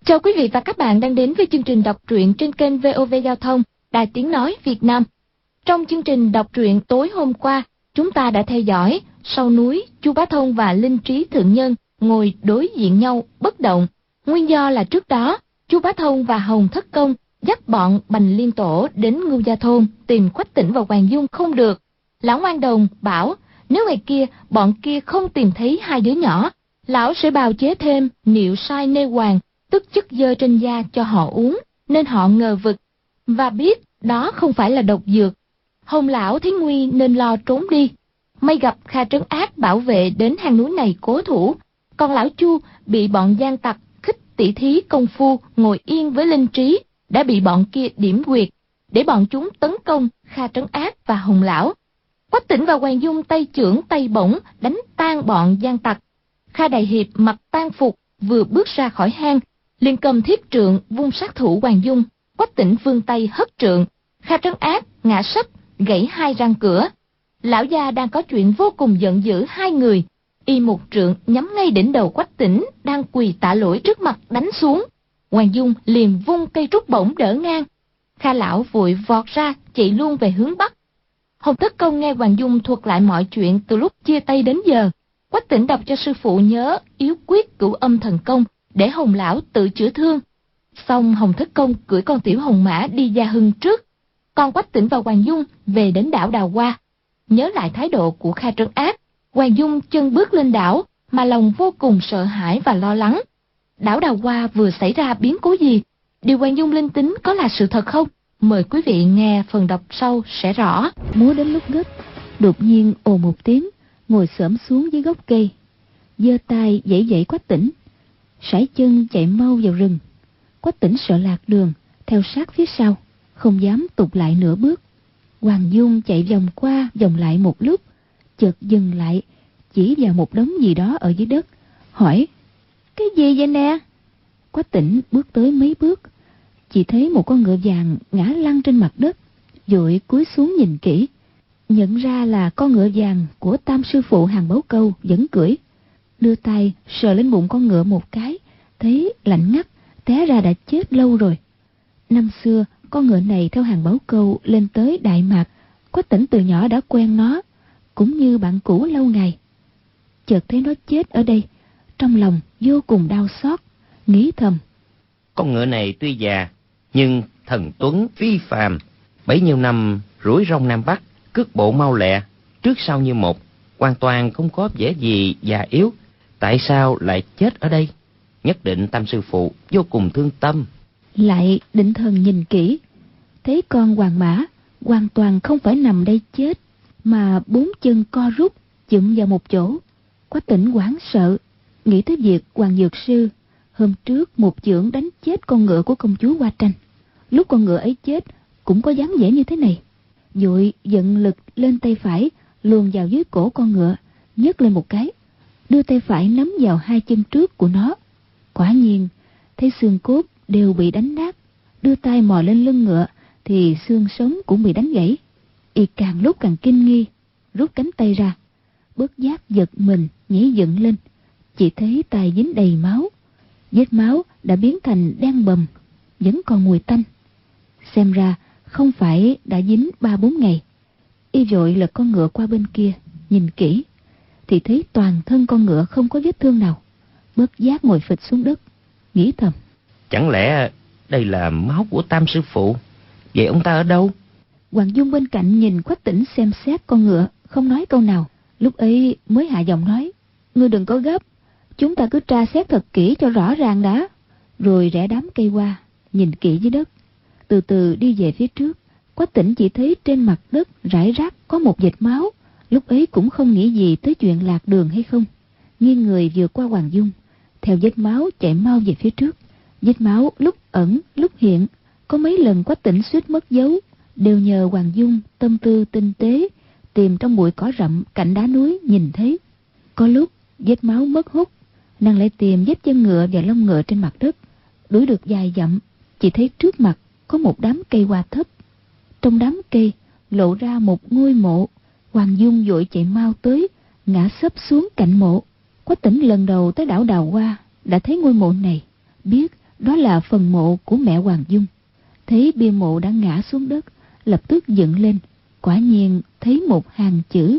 Chào quý vị và các bạn đang đến với chương trình đọc truyện trên kênh VOV Giao thông, Đài Tiếng Nói Việt Nam. Trong chương trình đọc truyện tối hôm qua, chúng ta đã theo dõi sau núi, Chu Bá Thông và Linh Trí Thượng Nhân ngồi đối diện nhau bất động. Nguyên do là trước đó, Chu Bá Thông và Hồng Thất Công dắt bọn Bành Liên Tổ đến Ngưu Gia Thôn tìm Quách Tĩnh và Hoàng Dung không được. Lão Ngoan Đồng bảo nếu ngày kia bọn kia không tìm thấy hai đứa nhỏ, lão sẽ bào chế thêm niệu sai nê hoàng, tức chất dơ trên da cho họ uống, nên họ ngờ vực và biết đó không phải là độc dược. Hồng lão thấy nguy nên lo trốn đi. May gặp Kha Trấn Ác bảo vệ đến hang núi này cố thủ, còn lão Chu bị bọn gian tặc khích tỉ thí công phu ngồi yên với Linh Trí đã bị bọn kia điểm quyệt, để bọn chúng tấn công Kha Trấn Ác và Hồng lão. Quách Tĩnh và Hoàng Dung tay chưởng tay bổng đánh tan bọn gian tặc. Kha Đại Hiệp mặc tang phục vừa bước ra khỏi hang, liền cầm thiếp trượng vung sát thủ Hoàng Dung. Quách Tĩnh vươn tay hất trượng, Kha Trấn Ác ngã sấp gãy hai răng cửa. Lão gia đang có chuyện vô cùng giận dữ hai người, y một trượng nhắm ngay đỉnh đầu Quách Tĩnh đang quỳ tạ lỗi trước mặt đánh xuống. Hoàng Dung liền vung cây trúc bổng đỡ ngang. Kha lão vội vọt ra chạy luôn về hướng bắc. Hồng Thất Công nghe Hoàng Dung thuật lại mọi chuyện từ lúc chia tay đến giờ. Quách Tĩnh đọc cho sư phụ nhớ yếu quyết Cửu Âm thần công để Hồng lão tự chữa thương. Xong Hồng Thất Công cưỡi con tiểu hồng mã đi Gia Hưng trước, còn Quách Tĩnh và Hoàng Dung về đến đảo Đào Hoa. Nhớ lại thái độ của Kha Trấn Ác, Hoàng Dung chân bước lên đảo mà lòng vô cùng sợ hãi và lo lắng. Đảo Đào Hoa vừa xảy ra biến cố gì? Điều Hoàng Dung linh tính có là sự thật không? Mời quý vị nghe phần đọc sau sẽ rõ. Múa đến lúc gấp, đột nhiên ồ một tiếng, ngồi xổm xuống dưới gốc cây, giơ tay giãy giãy Quách Tĩnh, sải chân chạy mau vào rừng. Quách Tĩnh sợ lạc đường, theo sát phía sau, không dám tụt lại nửa bước. Hoàng Dung chạy vòng qua vòng lại một lúc, chợt dừng lại, chỉ vào một đống gì đó ở dưới đất, hỏi: "Cái gì vậy nè?" Quách Tĩnh bước tới mấy bước, chỉ thấy một con ngựa vàng ngã lăn trên mặt đất, vội cúi xuống nhìn kỹ, nhận ra là con ngựa vàng của Tam sư phụ Hàn Báu Câu vẫn cưỡi. Đưa tay sờ lên bụng con ngựa một cái, thấy lạnh ngắt, té ra đã chết lâu rồi. Năm xưa con ngựa này theo Hàn Báu Câu lên tới Đại Mạc, Quách Tĩnh từ nhỏ đã quen nó, cũng như bạn cũ lâu ngày. Chợt thấy nó chết ở đây, trong lòng vô cùng đau xót, nghĩ thầm: con ngựa này tuy già nhưng thần tuấn phi phàm, bấy nhiêu năm rủi rong Nam Bắc, cước bộ mau lẹ, trước sau như một, hoàn toàn không có vẻ gì già yếu. Tại sao lại chết ở đây? Nhất định Tam sư phụ vô cùng thương tâm. Lại định thần nhìn kỹ, thấy con hoàng mã hoàn toàn không phải nằm đây chết, mà bốn chân co rút chụm vào một chỗ. Quách Tĩnh hoảng sợ, nghĩ tới việc Hoàng Dược Sư hôm trước một chưởng đánh chết con ngựa của công chúa Hoa Tranh. Lúc con ngựa ấy chết cũng có dáng vẻ như thế này. Vội vận lực lên tay phải, luồn vào dưới cổ con ngựa, nhấc lên một cái, đưa tay phải nắm vào hai chân trước của nó. Quả nhiên thấy xương cốt đều bị đánh nát. Đưa tay mò lên lưng ngựa thì xương sống cũng bị đánh gãy. Y càng lúc càng kinh nghi, rút cánh tay ra, bất giác giật mình nhảy dựng lên, chỉ thấy tay dính đầy máu. Vết máu đã biến thành đen bầm, vẫn còn mùi tanh. Xem ra không phải đã dính 3-4 ngày. Y vội lật con ngựa qua bên kia, nhìn kỹ thì thấy toàn thân con ngựa không có vết thương nào. Bất giác ngồi phịch xuống đất, nghĩ thầm: chẳng lẽ đây là máu của Tam sư phụ? Vậy ông ta ở đâu? Hoàng Dung bên cạnh nhìn Quách Tĩnh xem xét con ngựa, không nói câu nào. Lúc ấy mới hạ giọng nói: "Ngươi đừng có gấp, chúng ta cứ tra xét thật kỹ cho rõ ràng đã." Rồi rẽ đám cây qua, nhìn kỹ dưới đất, từ từ đi về phía trước. Quách Tĩnh chỉ thấy trên mặt đất rải rác có một vệt máu. Lúc ấy cũng không nghĩ gì tới chuyện lạc đường hay không, nghiêng người vượt qua Hoàng Dung, theo vết máu chạy mau về phía trước. Vết máu lúc ẩn lúc hiện, có mấy lần Quách Tĩnh suýt mất dấu, đều nhờ Hoàng Dung tâm tư tinh tế tìm trong bụi cỏ rậm cạnh đá núi nhìn thấy. Có lúc vết máu mất hút, nàng lại tìm vết chân ngựa và lông ngựa trên mặt đất. Đuổi được vài dặm, chỉ thấy trước mặt có một đám cây hoa thấp. Trong đám cây lộ ra một ngôi mộ. Hoàng Dung vội chạy mau tới, ngã xấp xuống cạnh mộ. Quách Tĩnh lần đầu tới đảo Đào Hoa đã thấy ngôi mộ này, biết Đó là phần mộ của mẹ Hoàng Dung. Thấy bia mộ đã ngã xuống đất, lập tức dựng lên. Quả nhiên thấy một hàng chữ: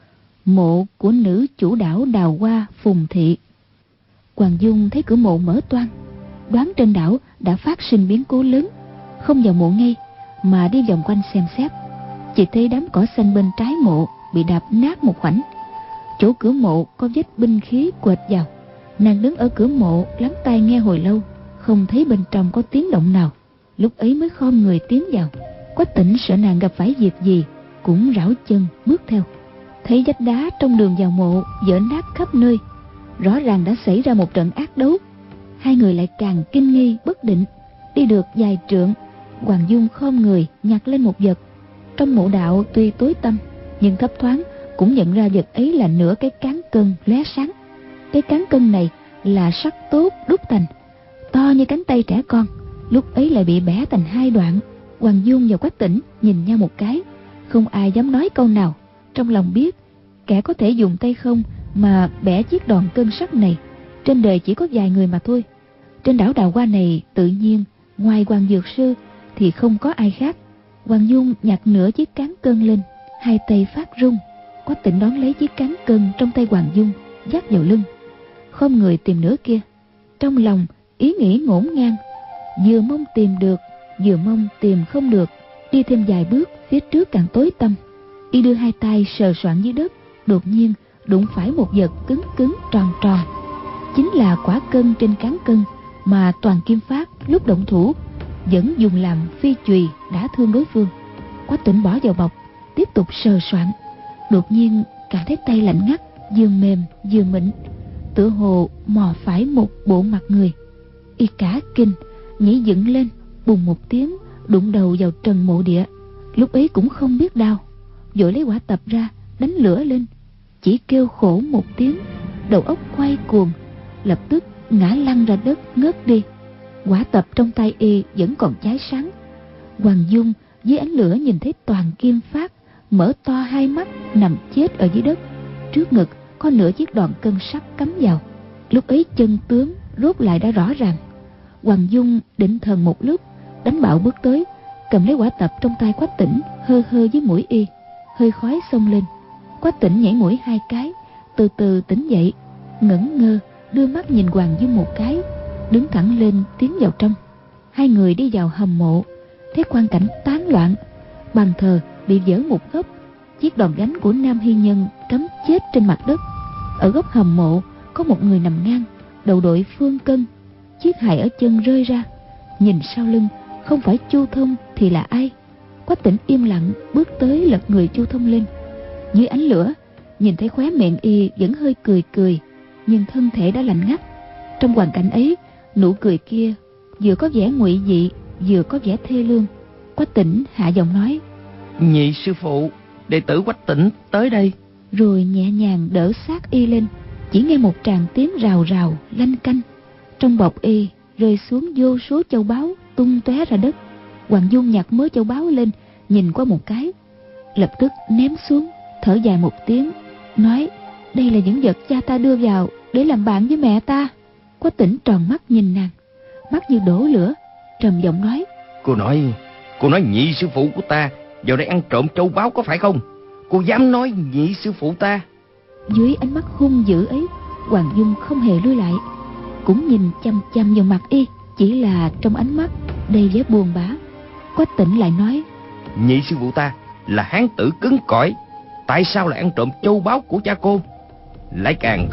mộ của nữ chủ đảo Đào Hoa Phùng Thị. Hoàng Dung thấy cửa mộ mở toang, đoán trên đảo đã phát sinh biến cố lớn, không vào mộ ngay mà đi vòng quanh xem xét. Chỉ thấy đám cỏ xanh bên trái mộ bị đạp nát một khoảnh. Chỗ cửa mộ có vết binh khí quệt vào. Nàng đứng ở cửa mộ lắng tai nghe hồi lâu, không thấy bên trong có tiếng động nào. Lúc ấy mới khom người tiến vào. Quách Tĩnh sợ nàng gặp phải việc gì, cũng rảo chân bước theo. Thấy vách đá trong đường vào mộ vỡ nát khắp nơi, rõ ràng đã xảy ra một trận ác đấu. Hai người lại càng kinh nghi bất định. Đi được vài trượng, Hoàng Dung khom người nhặt lên một vật. Trong mộ đạo tuy tối tăm, nhưng thấp thoáng cũng nhận ra vật ấy là nửa cái cán cân lóe sáng. Cái cán cân này là sắt tốt đúc thành, to như cánh tay trẻ con, lúc ấy lại bị bẻ thành hai đoạn. Hoàng Dung và Quách Tĩnh nhìn nhau một cái, không ai dám nói câu nào. Trong lòng biết, kẻ có thể dùng tay không mà bẻ chiếc đòn cân sắt này, trên đời chỉ có vài người mà thôi. Trên đảo Đào Hoa này tự nhiên ngoài Hoàng Dược Sư thì không có ai khác. Hoàng Dung nhặt nửa chiếc cán cân lên, hai tay phát run. Quách Tĩnh đón lấy chiếc cán cân trong tay Hoàng Dung, dắt vào lưng, không người tìm nửa kia. Trong lòng ý nghĩ ngổn ngang, vừa mong tìm được, vừa mong tìm không được. Đi thêm vài bước, phía trước càng tối tăm. Y đưa hai tay sờ soạn dưới đất, đột nhiên đụng phải một vật cứng cứng tròn tròn. Chính là quả cân trên cán cân mà Toàn Kim Phát lúc động thủ vẫn dùng làm phi chùy đã thương đối phương. Quách Tĩnh bỏ vào bọc, tiếp tục sờ soạn. Đột nhiên cảm thấy tay lạnh ngắt, vừa mềm vừa mịn, tựa hồ mò phải một bộ mặt người. Y cả kinh, nhảy dựng lên, bùng một tiếng đụng đầu vào trần mộ địa. Lúc ấy cũng không biết đau, vội lấy quả tập ra đánh lửa lên, chỉ kêu khổ một tiếng, đầu óc quay cuồng, lập tức ngã lăn ra đất ngất đi. Quả tập trong tay y vẫn còn cháy sáng. Hoàng Dung dưới ánh lửa nhìn thấy Toàn Kim Phát mở to hai mắt nằm chết ở dưới đất, trước ngực có nửa chiếc đòn cân sắt cắm vào. Lúc ấy chân tướng rốt lại đã rõ ràng. Hoàng Dung định thần một lúc, đánh bạo bước tới, cầm lấy quả tập trong tay Quách Tĩnh, hơ hơ với mũi y. Hơi khói xông lên. Quách Tĩnh nhảy mũi hai cái, từ từ tỉnh dậy, ngẩn ngơ đưa mắt nhìn Hoàng Dung một cái, đứng thẳng lên tiến vào trong. Hai người đi vào hầm mộ, thấy quang cảnh tán loạn. Bàn thờ bị vỡ một góc, chiếc đòn gánh của Nam Hy Nhân cắm chết trên mặt đất. Ở góc hầm mộ có một người nằm ngang, đầu đội phương cân, chiếc hài ở chân rơi ra. Nhìn sau lưng, không phải Chu Thông thì là ai? Quách Tĩnh im lặng bước tới lật người Chu Thông lên. Dưới ánh lửa, nhìn thấy khóe miệng y vẫn hơi cười cười, nhưng thân thể đã lạnh ngắt. Trong hoàn cảnh ấy, nụ cười kia vừa có vẻ ngụy dị, vừa có vẻ thê lương. Quách Tĩnh hạ giọng nói: Nhị sư phụ, đệ tử Quách Tĩnh tới đây. Rồi nhẹ nhàng đỡ sát y lên. Chỉ nghe một tràng tiếng rào rào lanh canh. Trong bọc y rơi xuống vô số châu báu tung tóe ra đất. Hoàng Dung nhặt mớ châu báu lên, nhìn qua một cái, lập tức ném xuống, thở dài một tiếng, nói: Đây là những vật cha ta đưa vào để làm bạn với mẹ ta. Quách Tĩnh tròn mắt nhìn nàng, mắt như đổ lửa, trầm giọng nói: Cô nói nhị sư phụ của ta vào đây ăn trộm châu báu có phải không? Cô dám nói nhị sư phụ ta? Dưới ánh mắt hung dữ ấy, Hoàng Dung không hề lui lại, cũng nhìn chăm chăm vào mặt y, chỉ là trong ánh mắt đầy vẻ buồn bã. Quách Tĩnh lại nói: Nhị sư phụ ta là hán tử cứng cỏi, tại sao lại ăn trộm châu báu của cha cô? Lại càng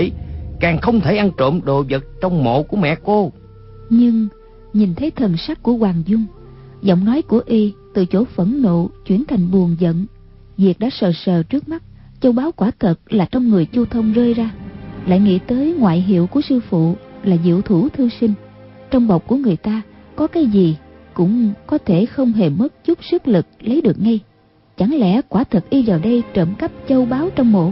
không thể ăn trộm đồ vật trong mộ của mẹ cô. Nhưng nhìn thấy thần sắc của Hoàng Dung, giọng nói của y từ chỗ phẫn nộ chuyển thành buồn giận. Việc đã sờ sờ trước mắt, châu báu quả thật là trong người Chu Thông rơi ra. Lại nghĩ tới ngoại hiệu của sư phụ là diệu thủ thư sinh, trong bọc của người ta có cái gì cũng có thể không hề mất chút sức lực lấy được ngay. Chẳng lẽ quả thật y vào đây trộm cắp châu báu trong mộ?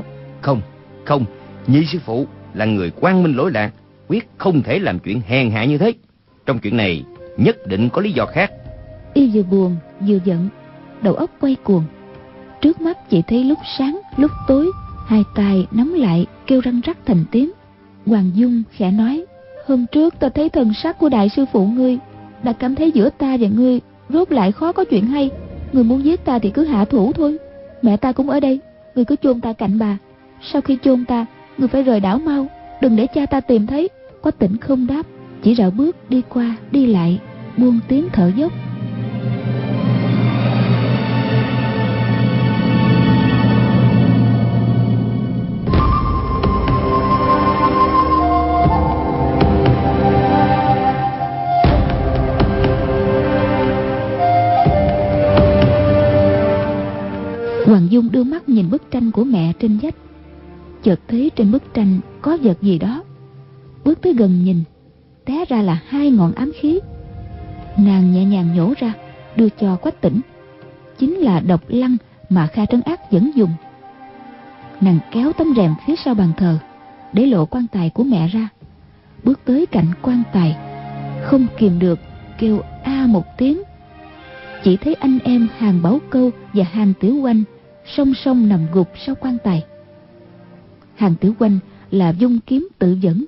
Không, nhị sư phụ là người quang minh lỗi lạc, quyết không thể làm chuyện hèn hạ như thế. Trong chuyện này nhất định có lý do khác. Y vừa buồn vừa giận, đầu óc quay cuồng. Trước mắt chỉ thấy lúc sáng lúc tối, hai tay nắm lại kêu răng rắc thành tiếng. Hoàng Dung khẽ nói: Hôm trước ta thấy thần sắc của đại sư phụ ngươi, đã cảm thấy giữa ta và ngươi rốt lại khó có chuyện hay. Ngươi muốn giết ta thì cứ hạ thủ thôi. Mẹ ta cũng ở đây, ngươi cứ chôn ta cạnh bà. Sau khi chôn ta, ngươi phải rời đảo mau, đừng để cha ta tìm thấy. Quách Tĩnh không đáp, chỉ rảo bước đi qua đi lại, buông tiếng thở dốc. Hoàng Dung đưa mắt nhìn bức tranh của mẹ trên vách, chợt thấy trên bức tranh có vật gì đó. Bước tới gần nhìn, té ra là 2 ngọn ám khí. Nàng nhẹ nhàng nhổ ra, đưa cho Quách Tĩnh. Chính là độc lăng mà Kha Trấn Ác vẫn dùng. Nàng kéo tấm rèm phía sau bàn thờ, để lộ quan tài của mẹ ra, bước tới cạnh quan tài, không kìm được kêu a một tiếng. Chỉ thấy anh em Hàn Bảo Câu và Hàn Tiểu Oanh song song nằm gục sau quan tài. Hàn Tiểu Oanh là dung kiếm tự vẫn,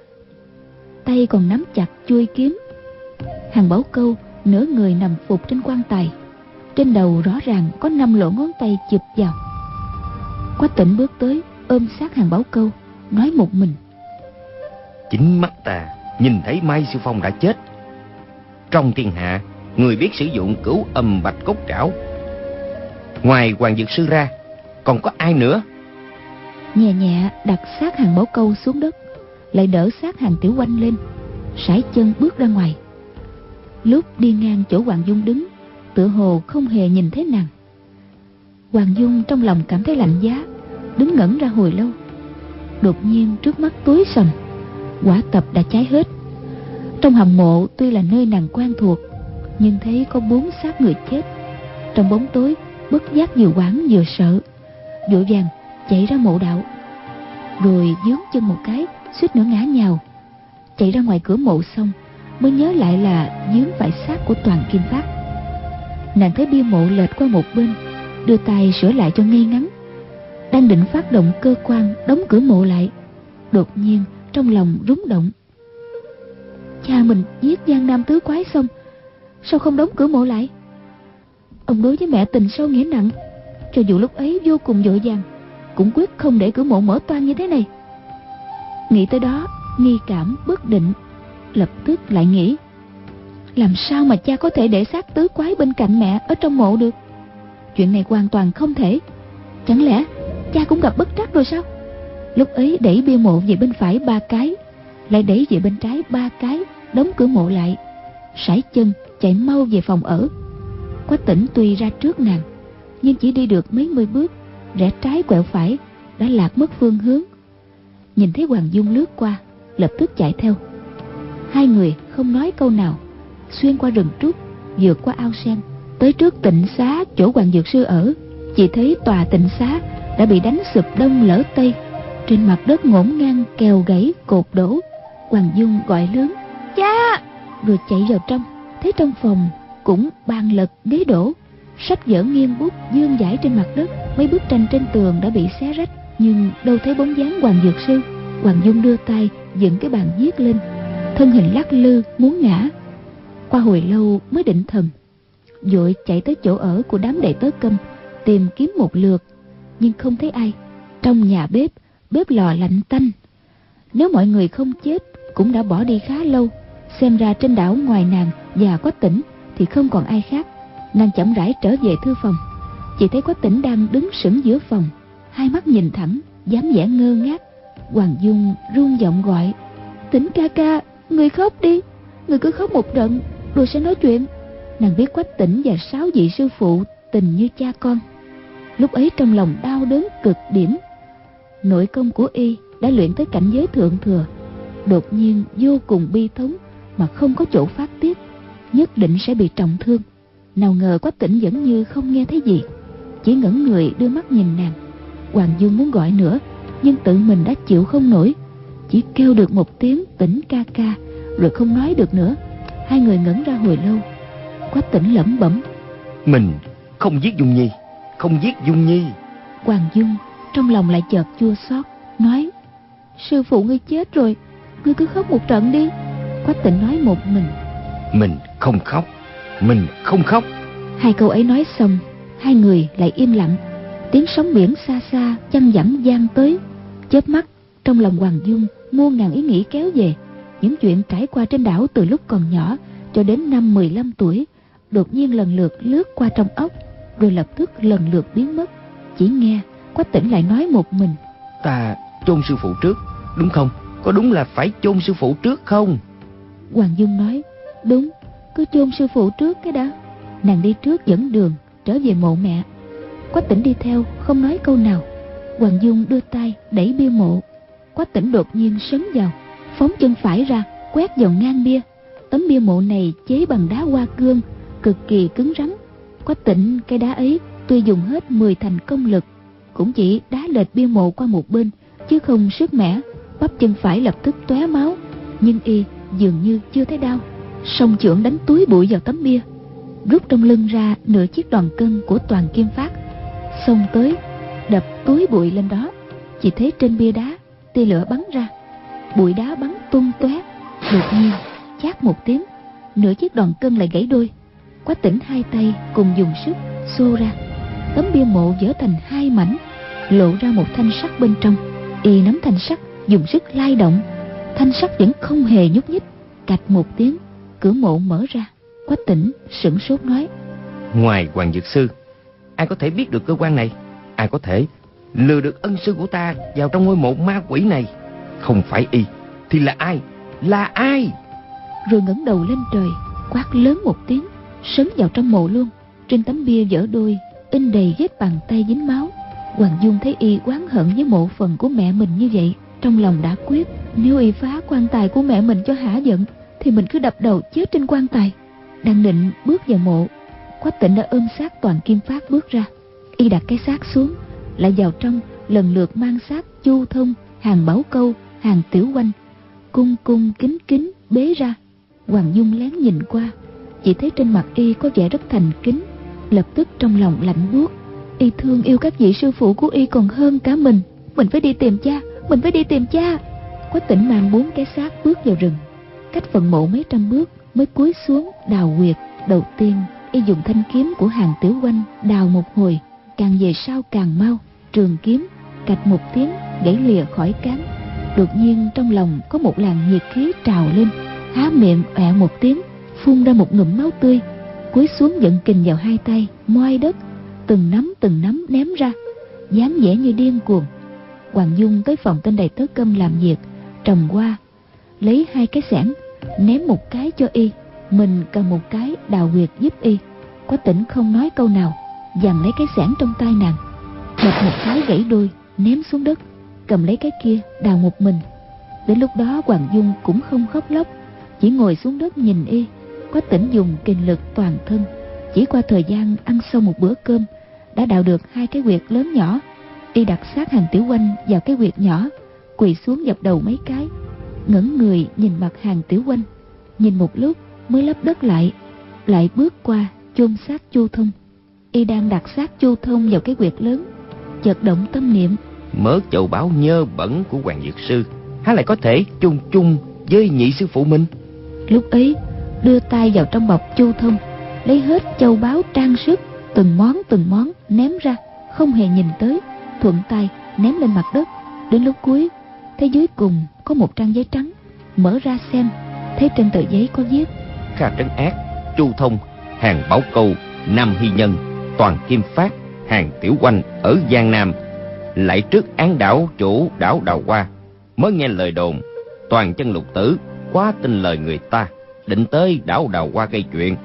tay còn nắm chặt chuôi kiếm. Hàn Bảo Câu nửa người nằm phục trên quan tài, trên đầu rõ ràng có 5 lỗ ngón tay chụp vào. Quách Tĩnh bước tới ôm sát Hàn Bảo Câu, nói một mình: Chính mắt ta nhìn thấy Mai Sư Phong đã chết. Trong thiên hạ, người biết sử dụng cửu âm bạch cốt trảo, ngoài Hoàng Dược Sư ra, còn có ai nữa? Nhẹ nhẹ đặt sát Hàn Bảo Câu xuống đất, lại đỡ sát Hàn Tiểu Oanh lên, sải chân bước ra ngoài. Lúc đi ngang chỗ Hoàng Dung đứng, tựa hồ không hề nhìn thấy nàng. Hoàng Dung trong lòng cảm thấy lạnh giá, đứng ngẩn ra hồi lâu. Đột nhiên trước mắt tối sầm, hỏa tập đã cháy hết. Trong hầm mộ tuy là nơi nàng quen thuộc, nhưng thấy có 4 xác người chết. Trong bóng tối, bất giác vừa hoảng vừa sợ, vội vàng chạy ra mộ đạo, rồi vướng chân một cái, suýt nữa ngã nhào. Chạy ra ngoài cửa mộ xong mới nhớ lại là vướng phải xác của Toàn Kim Phát. Nàng thấy bia mộ lệch qua một bên, đưa tay sửa lại cho ngay ngắn, đang định phát động cơ quan đóng cửa mộ lại, đột nhiên trong lòng rúng động. Cha mình giết Giang Nam tứ quái xong, sao không đóng cửa mộ lại? Ông đối với mẹ tình sâu nghĩa nặng, cho dù lúc ấy vô cùng vội vàng, cũng quyết không để cửa mộ mở toang như thế này. Nghĩ tới đó, nghi cảm bất định, lập tức lại nghĩ: làm sao mà cha có thể để xác tứ quái bên cạnh mẹ ở trong mộ được? Chuyện này hoàn toàn không thể. Chẳng lẽ cha cũng gặp bất trắc rồi sao? Lúc ấy đẩy bia mộ về bên phải 3 cái, lại đẩy về bên trái 3 cái, đóng cửa mộ lại, sải chân chạy mau về phòng ở. Quách Tĩnh tuy ra trước nàng, nhưng chỉ đi được mấy mươi bước, rẽ trái quẹo phải, đã lạc mất phương hướng. Nhìn thấy Hoàng Dung lướt qua, lập tức chạy theo. 2 người không nói câu nào, xuyên qua rừng trúc, vượt qua ao sen, tới trước tịnh xá chỗ Hoàng Dược Sư ở. Chỉ thấy tòa tịnh xá đã bị đánh sụp đông lở tây, trên mặt đất ngổn ngang kèo gãy cột đổ. Hoàng Dung gọi lớn: cha! Rồi chạy vào trong, thấy trong phòng cũng bàn lật ghế đổ, sách vở nghiêng bút vương vãi trên mặt đất. Mấy bức tranh trên tường đã bị xé rách, nhưng đâu thấy bóng dáng Hoàng Dược Sư. Hoàng Dung đưa tay dựng cái bàn viết lên, thân hình lắc lư muốn ngã. Qua hồi lâu mới định thần, vội chạy tới chỗ ở của đám đệ tớ Câm, tìm kiếm một lượt, nhưng không thấy ai. Trong nhà bếp lò lạnh tanh. Nếu mọi người không chết cũng đã bỏ đi khá lâu. Xem ra trên đảo ngoài nàng và Quách Tĩnh thì không còn ai khác. Nàng chậm rãi trở về thư phòng, chỉ thấy Quách Tĩnh đang đứng sững giữa phòng, hai mắt nhìn thẳng, dáng vẻ ngơ ngác. Hoàng Dung run giọng gọi: Tĩnh ca ca, người khóc đi, người cứ khóc một trận rồi sẽ nói chuyện. Nàng biết Quách Tĩnh và 6 vị sư phụ tình như cha con, lúc ấy trong lòng đau đớn cực điểm. Nội công của y đã luyện tới cảnh giới thượng thừa, đột nhiên vô cùng bi thống mà không có chỗ phát tiết, nhất định sẽ bị trọng thương. Nào ngờ Quách Tĩnh vẫn như không nghe thấy gì, chỉ ngẩn người đưa mắt nhìn nàng. Hoàng Dung muốn gọi nữa, nhưng tự mình đã chịu không nổi, chỉ kêu được một tiếng Tĩnh ca ca rồi không nói được nữa. Hai người ngẩn ra hồi lâu. Quách Tĩnh lẩm bẩm: Mình không giết Dung Nhi, không giết Dung Nhi. Hoàng Dung trong lòng lại chợt chua xót, nói: Sư phụ ngươi chết rồi, Ngươi cứ khóc một trận đi. Quách Tĩnh nói một mình. Mình không khóc, mình không khóc. Hai câu ấy nói xong, hai người lại im lặng. Tiếng sóng biển xa xa chăng vẳng vang tới. Chớp mắt, trong lòng Hoàng Dung muôn ngàn ý nghĩ kéo về. Những chuyện trải qua trên đảo từ lúc còn nhỏ cho đến năm 15 tuổi đột nhiên lần lượt lướt qua trong óc, rồi lập tức lần lượt biến mất. Chỉ nghe Quách Tĩnh lại nói một mình. Ta chôn sư phụ trước, đúng không? Có đúng là phải chôn sư phụ trước không? Hoàng Dung nói, đúng, cứ chôn sư phụ trước cái đã. Nàng đi trước dẫn đường trở về mộ mẹ. Quách Tĩnh đi theo không nói câu nào. Hoàng Dung đưa tay đẩy bia mộ. Quách Tĩnh đột nhiên sấn vào, phóng chân phải ra, quét vào ngang bia. Tấm bia mộ này chế bằng đá hoa cương, cực kỳ cứng rắn. Quách Tĩnh cái đá ấy tuy dùng hết 10 thành công lực, cũng chỉ đá lệch bia mộ qua một bên, chứ không sức mẻ. Bắp chân phải lập tức tóe máu, nhưng y dường như chưa thấy đau. Song chưởng đánh túi bụi vào tấm bia, rút trong lưng ra nửa chiếc đòn cân của Toàn Kim Phát, xông tới đập túi bụi lên đó. Chỉ thấy trên bia đá tia lửa bắn ra, bụi đá bắn tung tóe. Đột nhiên chát một tiếng, nửa chiếc đòn cân lại gãy đôi. Quách Tĩnh hai tay cùng dùng sức xô ra, tấm bia mộ vỡ thành hai mảnh, lộ ra một thanh sắt bên trong. Y nắm thanh sắt dùng sức lay động, thanh sắt vẫn không hề nhúc nhích. Cạch một tiếng, cửa mộ mở ra. Quách Tĩnh sửng sốt nói, ngoài Hoàng Dược Sư, ai có thể biết được cơ quan này? Ai có thể lừa được ân sư của ta vào trong ngôi mộ ma quỷ này? Không phải y thì là ai? Là ai? Rồi ngẩng đầu lên trời, quát lớn một tiếng, sấn vào trong mộ luôn. Trên tấm bia vỡ đôi in đầy vết bàn tay dính máu. Hoàng Dung thấy y oán hận với mộ phần của mẹ mình như vậy, trong lòng đã quyết, nếu y phá quan tài của mẹ mình cho hả giận thì mình cứ đập đầu chết trên quan tài. Đang định bước vào mộ, Quách Tĩnh đã ôm xác Toàn Kim Phát bước ra. Y đặt cái xác xuống, lại vào trong lần lượt mang xác Chu Thông, Hàn Bảo Câu, Hàn Tiểu Oanh cung cung kính kính bế ra. Hoàng Dung lén nhìn qua, chỉ thấy trên mặt y có vẻ rất thành kính, lập tức trong lòng lạnh buốt. Y thương yêu các vị sư phụ của y còn hơn cả mình. Mình phải đi tìm cha, mình phải đi tìm cha. Quách Tĩnh mang 4 cái xác bước vào rừng, cách phần mộ mấy trăm bước mới cúi xuống đào huyệt. Đầu tiên y dùng thanh kiếm của Hàn Tiểu Oanh đào một hồi, càng về sau càng mau. Trường kiếm cạch một tiếng gãy lìa khỏi cán. Đột nhiên trong lòng có một làn nhiệt khí trào lên, há miệng ọe một tiếng, phun ra một ngụm máu tươi. Cúi xuống vận kình vào hai tay, moai đất, từng nắm ném ra, dáng vẻ như điên cuồng. Hoàng Dung tới phòng tên đầy tớ Câm làm việc, trồng hoa, lấy 2 cái xẻng ném một cái cho y, mình cầm một cái đào huyệt giúp y. Quách Tĩnh không nói câu nào, giằng lấy cái xẻng trong tay nàng, đập một cái gãy đôi, ném xuống đất, cầm lấy cái kia đào một mình. Đến lúc đó Hoàng Dung cũng không khóc lóc, chỉ ngồi xuống đất nhìn y. Quách Tĩnh dùng kình lực toàn thân, chỉ qua thời gian ăn xong một bữa cơm đã đào được 2 cái huyệt lớn nhỏ. Y đặt xác Hàn Tiểu Oanh vào cái huyệt nhỏ, quỳ xuống dập đầu mấy cái, ngẩng người nhìn mặt Hàn Tiểu Oanh, nhìn một lúc mới lấp đất lại bước qua chôn xác Chu Thông. Y đang đặt xác Chu Thông vào cái huyệt lớn, chợt động tâm niệm, mớ châu báu nhơ bẩn của Hoàng Dược Sư há lại có thể chung chung với nhị sư phụ mình. Lúc ấy đưa tay vào trong bọc Chu Thông, lấy hết châu báu trang sức từng món ném ra, không hề nhìn tới, thuận tay ném lên mặt đất. Đến lúc cuối thấy dưới cùng có một trang giấy trắng, mở ra xem, thấy trên tờ giấy có viết: Kha Trấn Ác, Chu Thông, Hàn Bảo Câu, Nam Hy Nhân, Toàn Kim Phát, Hàn Tiểu Oanh ở Giang Nam, lại trước án đảo chủ đảo Đào Hoa. Mới nghe lời đồn Toàn Chân Lục Tử quá tin lời người ta, định tới đảo Đào Hoa gây chuyện.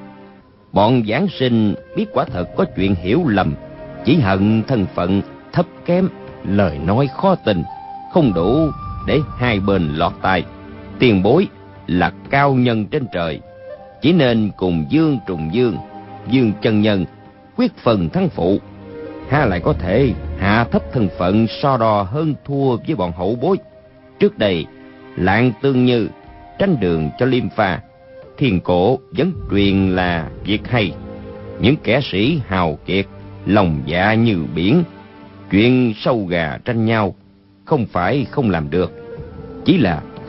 Bọn giảng sinh biết quả thật có chuyện hiểu lầm, chỉ hận thân phận thấp kém, lời nói khó tin, không đủ để hai bên lọt tai. Tiền bối là cao nhân trên trời, chỉ nên cùng Dương Trùng Dương, Dương Chân Nhân quyết phần thắng phụ, há lại có thể hạ thấp thân phận so đo hơn thua với bọn hậu bối. Trước đây Lạng Tương Như tránh đường cho Liêm Pha, thiên cổ vẫn truyền là việc hay. Những kẻ sĩ hào kiệt, lòng dạ như biển, chuyện sâu gà tranh nhau không phải không làm được, chỉ là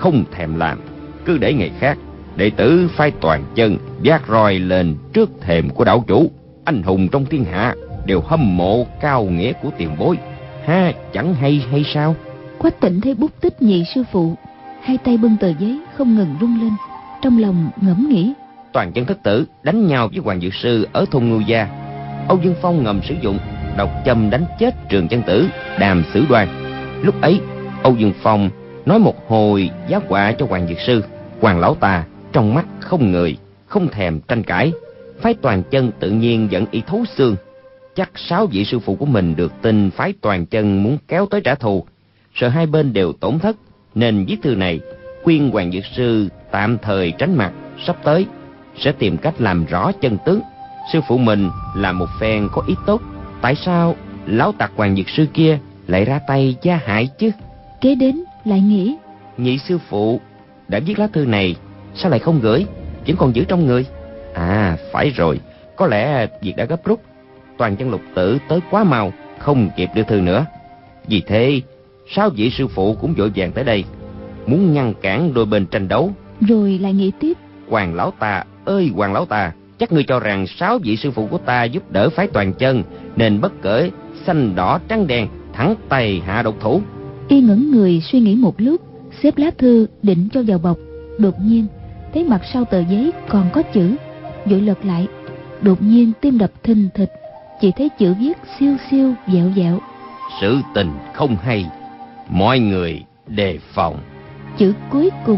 không thèm làm, cứ để ngày khác. Đệ tử phái Toàn Chân vác roi lên trước thềm của đảo chủ. Anh hùng trong thiên hạ đều hâm mộ cao nghĩa của tiền bối, ha, chẳng hay sao? Quách Tĩnh thấy bút tích nhị sư phụ, hai tay bưng tờ giấy không ngừng rung lên, trong lòng ngẫm nghĩ. Toàn Chân thất tử đánh nhau với Hoàng Dược Sư ở thôn Ngưu Gia. Âu Dương Phong ngầm sử dụng độc châm đánh chết Trường Chân tử, Đàm Sử Đoan. Lúc ấy Âu Dương Phong nói một hồi giá họa cho Hoàng Dược Sư. Hoàng lão ta trong mắt không người, không thèm tranh cãi. Phái Toàn Chân tự nhiên giận y thấu xương. Chắc 6 vị sư phụ của mình được tin phái Toàn Chân muốn kéo tới trả thù, sợ hai bên đều tổn thất, nên viết thư này khuyên Hoàng Dược Sư tạm thời tránh mặt, sắp tới sẽ tìm cách làm rõ chân tướng. Sư phụ mình là một phen có ý tốt, tại sao lão tặc Hoàng Dược Sư kia lại ra tay gia hại chứ? Kế đến lại nghĩ, nhị sư phụ đã viết lá thư này, sao lại không gửi, vẫn còn giữ trong người? À, phải rồi, có lẽ việc đã gấp rút. Toàn Chân lục tử tới quá mau, không kịp đưa thư nữa. Vì thế 6 vị sư phụ cũng vội vàng tới đây, muốn ngăn cản đôi bên tranh đấu. Rồi lại nghĩ tiếp, Hoàng lão ta ơi Hoàng lão ta, chắc ngươi cho rằng 6 vị sư phụ của ta giúp đỡ phái Toàn Chân, nên bất kể xanh đỏ trắng đen, thẳng tay hạ độc thủ. Y ngẩn người suy nghĩ một lúc, xếp lá thư định cho vào bọc. Đột nhiên thấy mặt sau tờ giấy còn có chữ, vội lật lại. Đột nhiên tim đập thình thịch, chỉ thấy chữ viết siêu siêu dẹo dẹo. Sự tình không hay, mọi người đề phòng. Chữ cuối cùng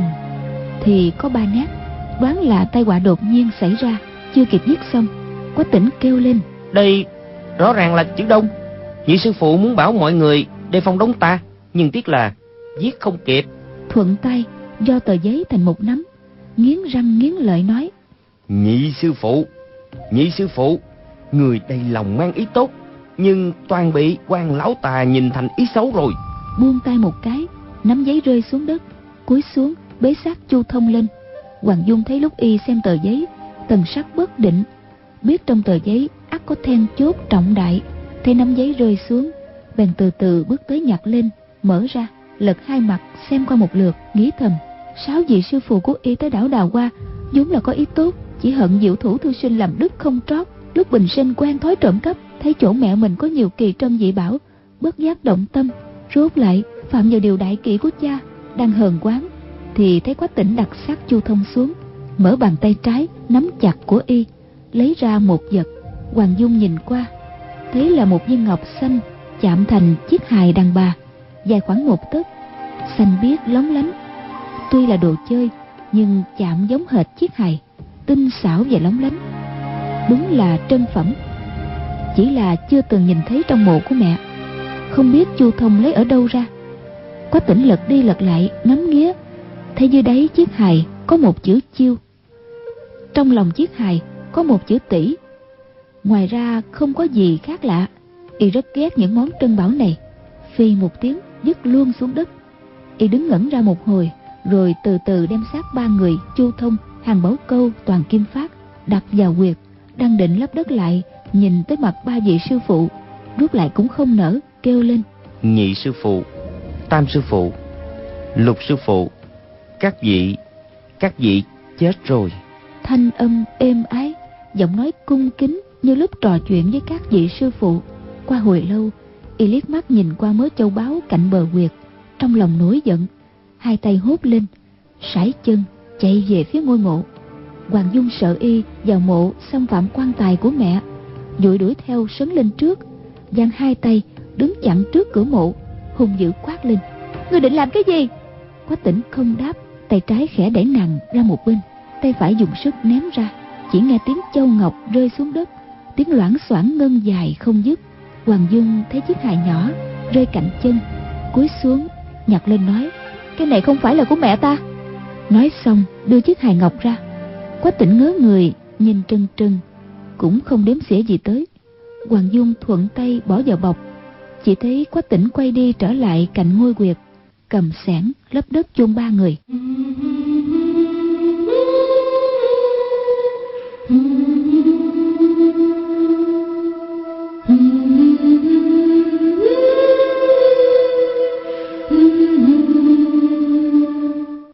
thì có 3 nét, đoán là tai họa đột nhiên xảy ra. Chưa kịp viết xong, Quách Tĩnh kêu lên, đây rõ ràng là chữ Đông. Nhị sư phụ muốn bảo mọi người đề phòng Đông ta, nhưng tiếc là viết không kịp. Thuận tay do tờ giấy thành một nắm, nghiến răng nghiến lợi nói, nhị sư phụ, người đây lòng mang ý tốt, nhưng toàn bị quan lão tà nhìn thành ý xấu rồi. Buông tay một cái, nắm giấy rơi xuống đất, cúi xuống bế sát Chu Thông lên. Hoàng Dung thấy lúc y xem tờ giấy, thần sắc bất định, biết trong tờ giấy ắt có then chốt trọng đại. Thấy nắm giấy rơi xuống, bèn từ từ bước tới nhặt lên, mở ra, lật hai mặt xem qua một lượt, nghĩ thầm, 6 vị sư phụ của y tới đảo Đào Hoa vốn là có ý tốt, chỉ hận diệu thủ thư sinh làm đức không trót. Lúc bình sinh quen thói trộm cắp, thấy chỗ mẹ mình có nhiều kỳ trân dị bảo, bất giác động tâm, rốt lại phạm vào điều đại kỵ của cha. Đang hờn quán thì thấy Quách Tĩnh đặt sát Chu Thông xuống, mở bàn tay trái nắm chặt của y, lấy ra một vật. Hoàng Dung nhìn qua, thấy là một viên ngọc xanh chạm thành chiếc hài đàn bà, dài khoảng 1 tấc, xanh biếc lóng lánh. Tuy là đồ chơi nhưng chạm giống hệt chiếc hài, tinh xảo và lóng lánh, đúng là trân phẩm. Chỉ là chưa từng nhìn thấy trong mộ của mẹ, không biết Chu Thông lấy ở đâu ra. Quách Tĩnh lật đi lật lại ngắm nghía, thấy dưới đáy chiếc hài có một chữ Chiêu, trong lòng chiếc hài có một chữ Tỷ. Ngoài ra không có gì khác lạ. Y rất ghét những món trân bảo này, phi một tiếng vứt luôn xuống đất. Y đứng ngẩn ra một hồi, rồi từ từ đem xác 3 người Chu Thông, Hàn Bảo Câu, Toàn Kim Phát đặt vào huyệt. Đang định lấp đất lại, nhìn tới mặt 3 vị sư phụ, rút lại cũng không nỡ, kêu lên, nhị sư phụ, tam sư phụ, lục sư phụ, các vị chết rồi. Thanh âm êm ái, giọng nói cung kính như lúc trò chuyện với các vị sư phụ. Qua hồi lâu, y liếc mắt nhìn qua mớ châu báu cạnh bờ huyệt, trong lòng nổi giận, hai tay hốt lên, sải chân chạy về phía ngôi mộ. Hoàng Dung sợ y vào mộ xâm phạm quan tài của mẹ, vội đuổi theo sấn lên trước, giang hai tay đứng chặn trước cửa mộ, hung dữ quát lên, ngươi định làm cái gì? Quách Tĩnh không đáp, tay trái khẽ đẩy nàng ra một bên, tay phải dùng sức ném ra. Chỉ nghe tiếng châu ngọc rơi xuống đất, tiếng loảng xoảng ngân dài không dứt. Hoàng Dung thấy chiếc hài nhỏ rơi cạnh chân, cúi xuống nhặt lên nói, cái này không phải là của mẹ ta. Nói xong đưa chiếc hài ngọc ra. Quách Tĩnh ngớ người nhìn trân trân, cũng không đếm xỉa gì tới. Hoàng Dung thuận tay bỏ vào bọc. Chỉ thấy Quách Tĩnh quay đi trở lại cạnh ngôi huyệt, cầm xẻng lấp đất chôn 3 người.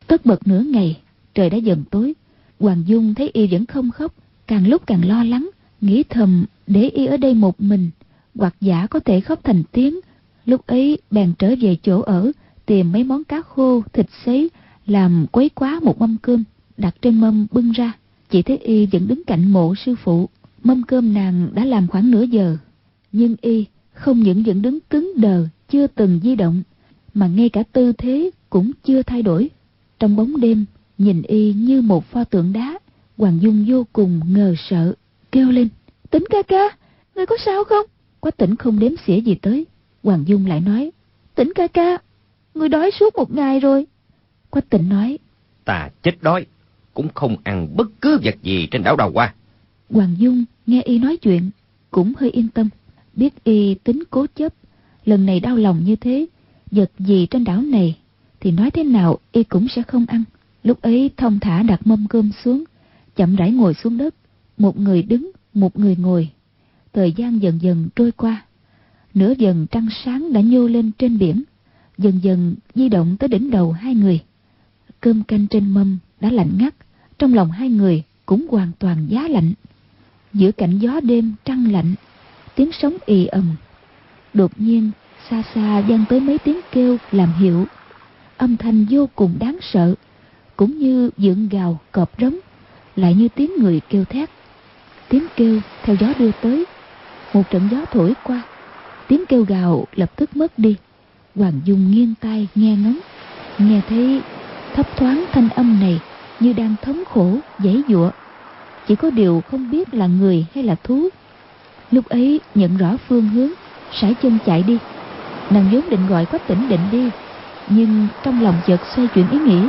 Tất bật nửa ngày, trời đã dần tối. Hoàng Dung thấy y vẫn không khóc, càng lúc càng lo lắng, nghĩ thầm để y ở đây một mình, hoặc giả có thể khóc thành tiếng. Lúc ấy bèn trở về chỗ ở, tìm mấy món cá khô, thịt sấy, làm quấy quá một mâm cơm, đặt trên mâm bưng ra. Chỉ thấy y vẫn đứng cạnh mộ sư phụ. Mâm cơm nàng đã làm khoảng nửa giờ, nhưng y không những vẫn đứng cứng đờ, chưa từng di động, mà ngay cả tư thế cũng chưa thay đổi. Trong bóng đêm, nhìn y như một pho tượng đá. Hoàng Dung vô cùng ngờ sợ, kêu lên: Tỉnh ca ca, ngươi có sao không? Quách Tỉnh không đếm xỉa gì tới. Hoàng Dung lại nói: Tỉnh ca ca, ngươi đói suốt một ngày rồi. Quách Tỉnh nói: Ta chết đói, cũng không ăn bất cứ vật gì trên đảo Đào Hoa. Hoàng Dung nghe y nói chuyện cũng hơi yên tâm, biết y tính cố chấp, lần này đau lòng như thế, vật gì trên đảo này thì nói thế nào y cũng sẽ không ăn. Lúc ấy thong thả đặt mâm cơm xuống, chậm rãi ngồi xuống đất. Một người đứng, một người ngồi. Thời gian dần dần trôi qua. Nửa dần trăng sáng đã nhô lên trên biển, dần dần di động tới đỉnh đầu hai người. Cơm canh trên mâm đã lạnh ngắt, trong lòng hai người cũng hoàn toàn giá lạnh. Giữa cảnh gió đêm trăng lạnh, tiếng sóng ì ầm. Đột nhiên xa xa vang tới mấy tiếng kêu làm hiệu, âm thanh vô cùng đáng sợ, cũng như vượn gào cọp rống, lại như tiếng người kêu thét. Tiếng kêu theo gió đưa tới, một trận gió thổi qua, tiếng kêu gào lập tức mất đi. Hoàng Dung nghiêng tai nghe ngóng, nghe thấy thấp thoáng thanh âm này như đang thống khổ giãy giụa, chỉ có điều không biết là người hay là thú. Lúc ấy nhận rõ phương hướng, sải chân chạy đi. Nàng vốn định gọi Quách Tỉnh định đi, nhưng trong lòng chợt xoay chuyển ý nghĩ,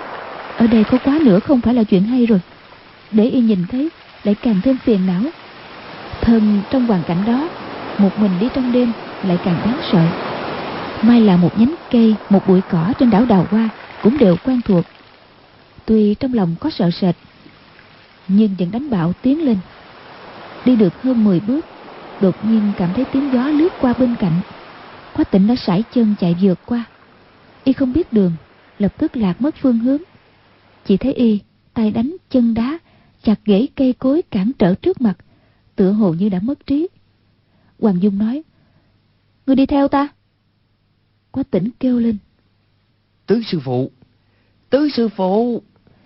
ở đây có quá nữa không phải là chuyện hay rồi, để y nhìn thấy lại càng thêm phiền não. Thân trong hoàn cảnh đó, một mình đi trong đêm lại càng đáng sợ. May là một nhánh cây, một bụi cỏ trên đảo Đào Hoa cũng đều quen thuộc. Tuy trong lòng có sợ sệt, nhưng vẫn đánh bạo tiến lên. Đi được hơn 10 bước, đột nhiên cảm thấy tiếng gió lướt qua bên cạnh. Quách Tỉnh đã sải chân chạy vượt qua. Y không biết đường, lập tức lạc mất phương hướng. Chỉ thấy y tay đánh chân đá, chặt gãy cây cối cản trở trước mặt, tựa hồ như đã mất trí. Hoàng Dung nói: Ngươi đi theo ta. Quách Tỉnh kêu lên: Tứ sư phụ, tứ sư phụ.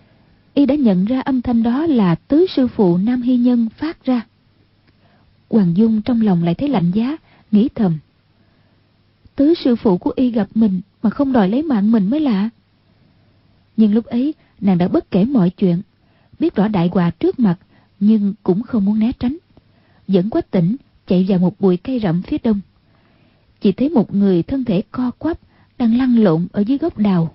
Y đã nhận ra âm thanh đó là tứ sư phụ Nam Hy Nhân phát ra. Hoàng Dung trong lòng lại thấy lạnh giá, nghĩ thầm: tứ sư phụ của y gặp mình mà không đòi lấy mạng mình mới lạ. Nhưng lúc ấy nàng đã bất kể mọi chuyện, biết rõ đại họa trước mặt, nhưng cũng không muốn né tránh, dẫn Quách Tỉnh chạy vào một bụi cây rậm phía đông. Chỉ thấy một người thân thể co quắp đang lăn lộn ở dưới gốc đào.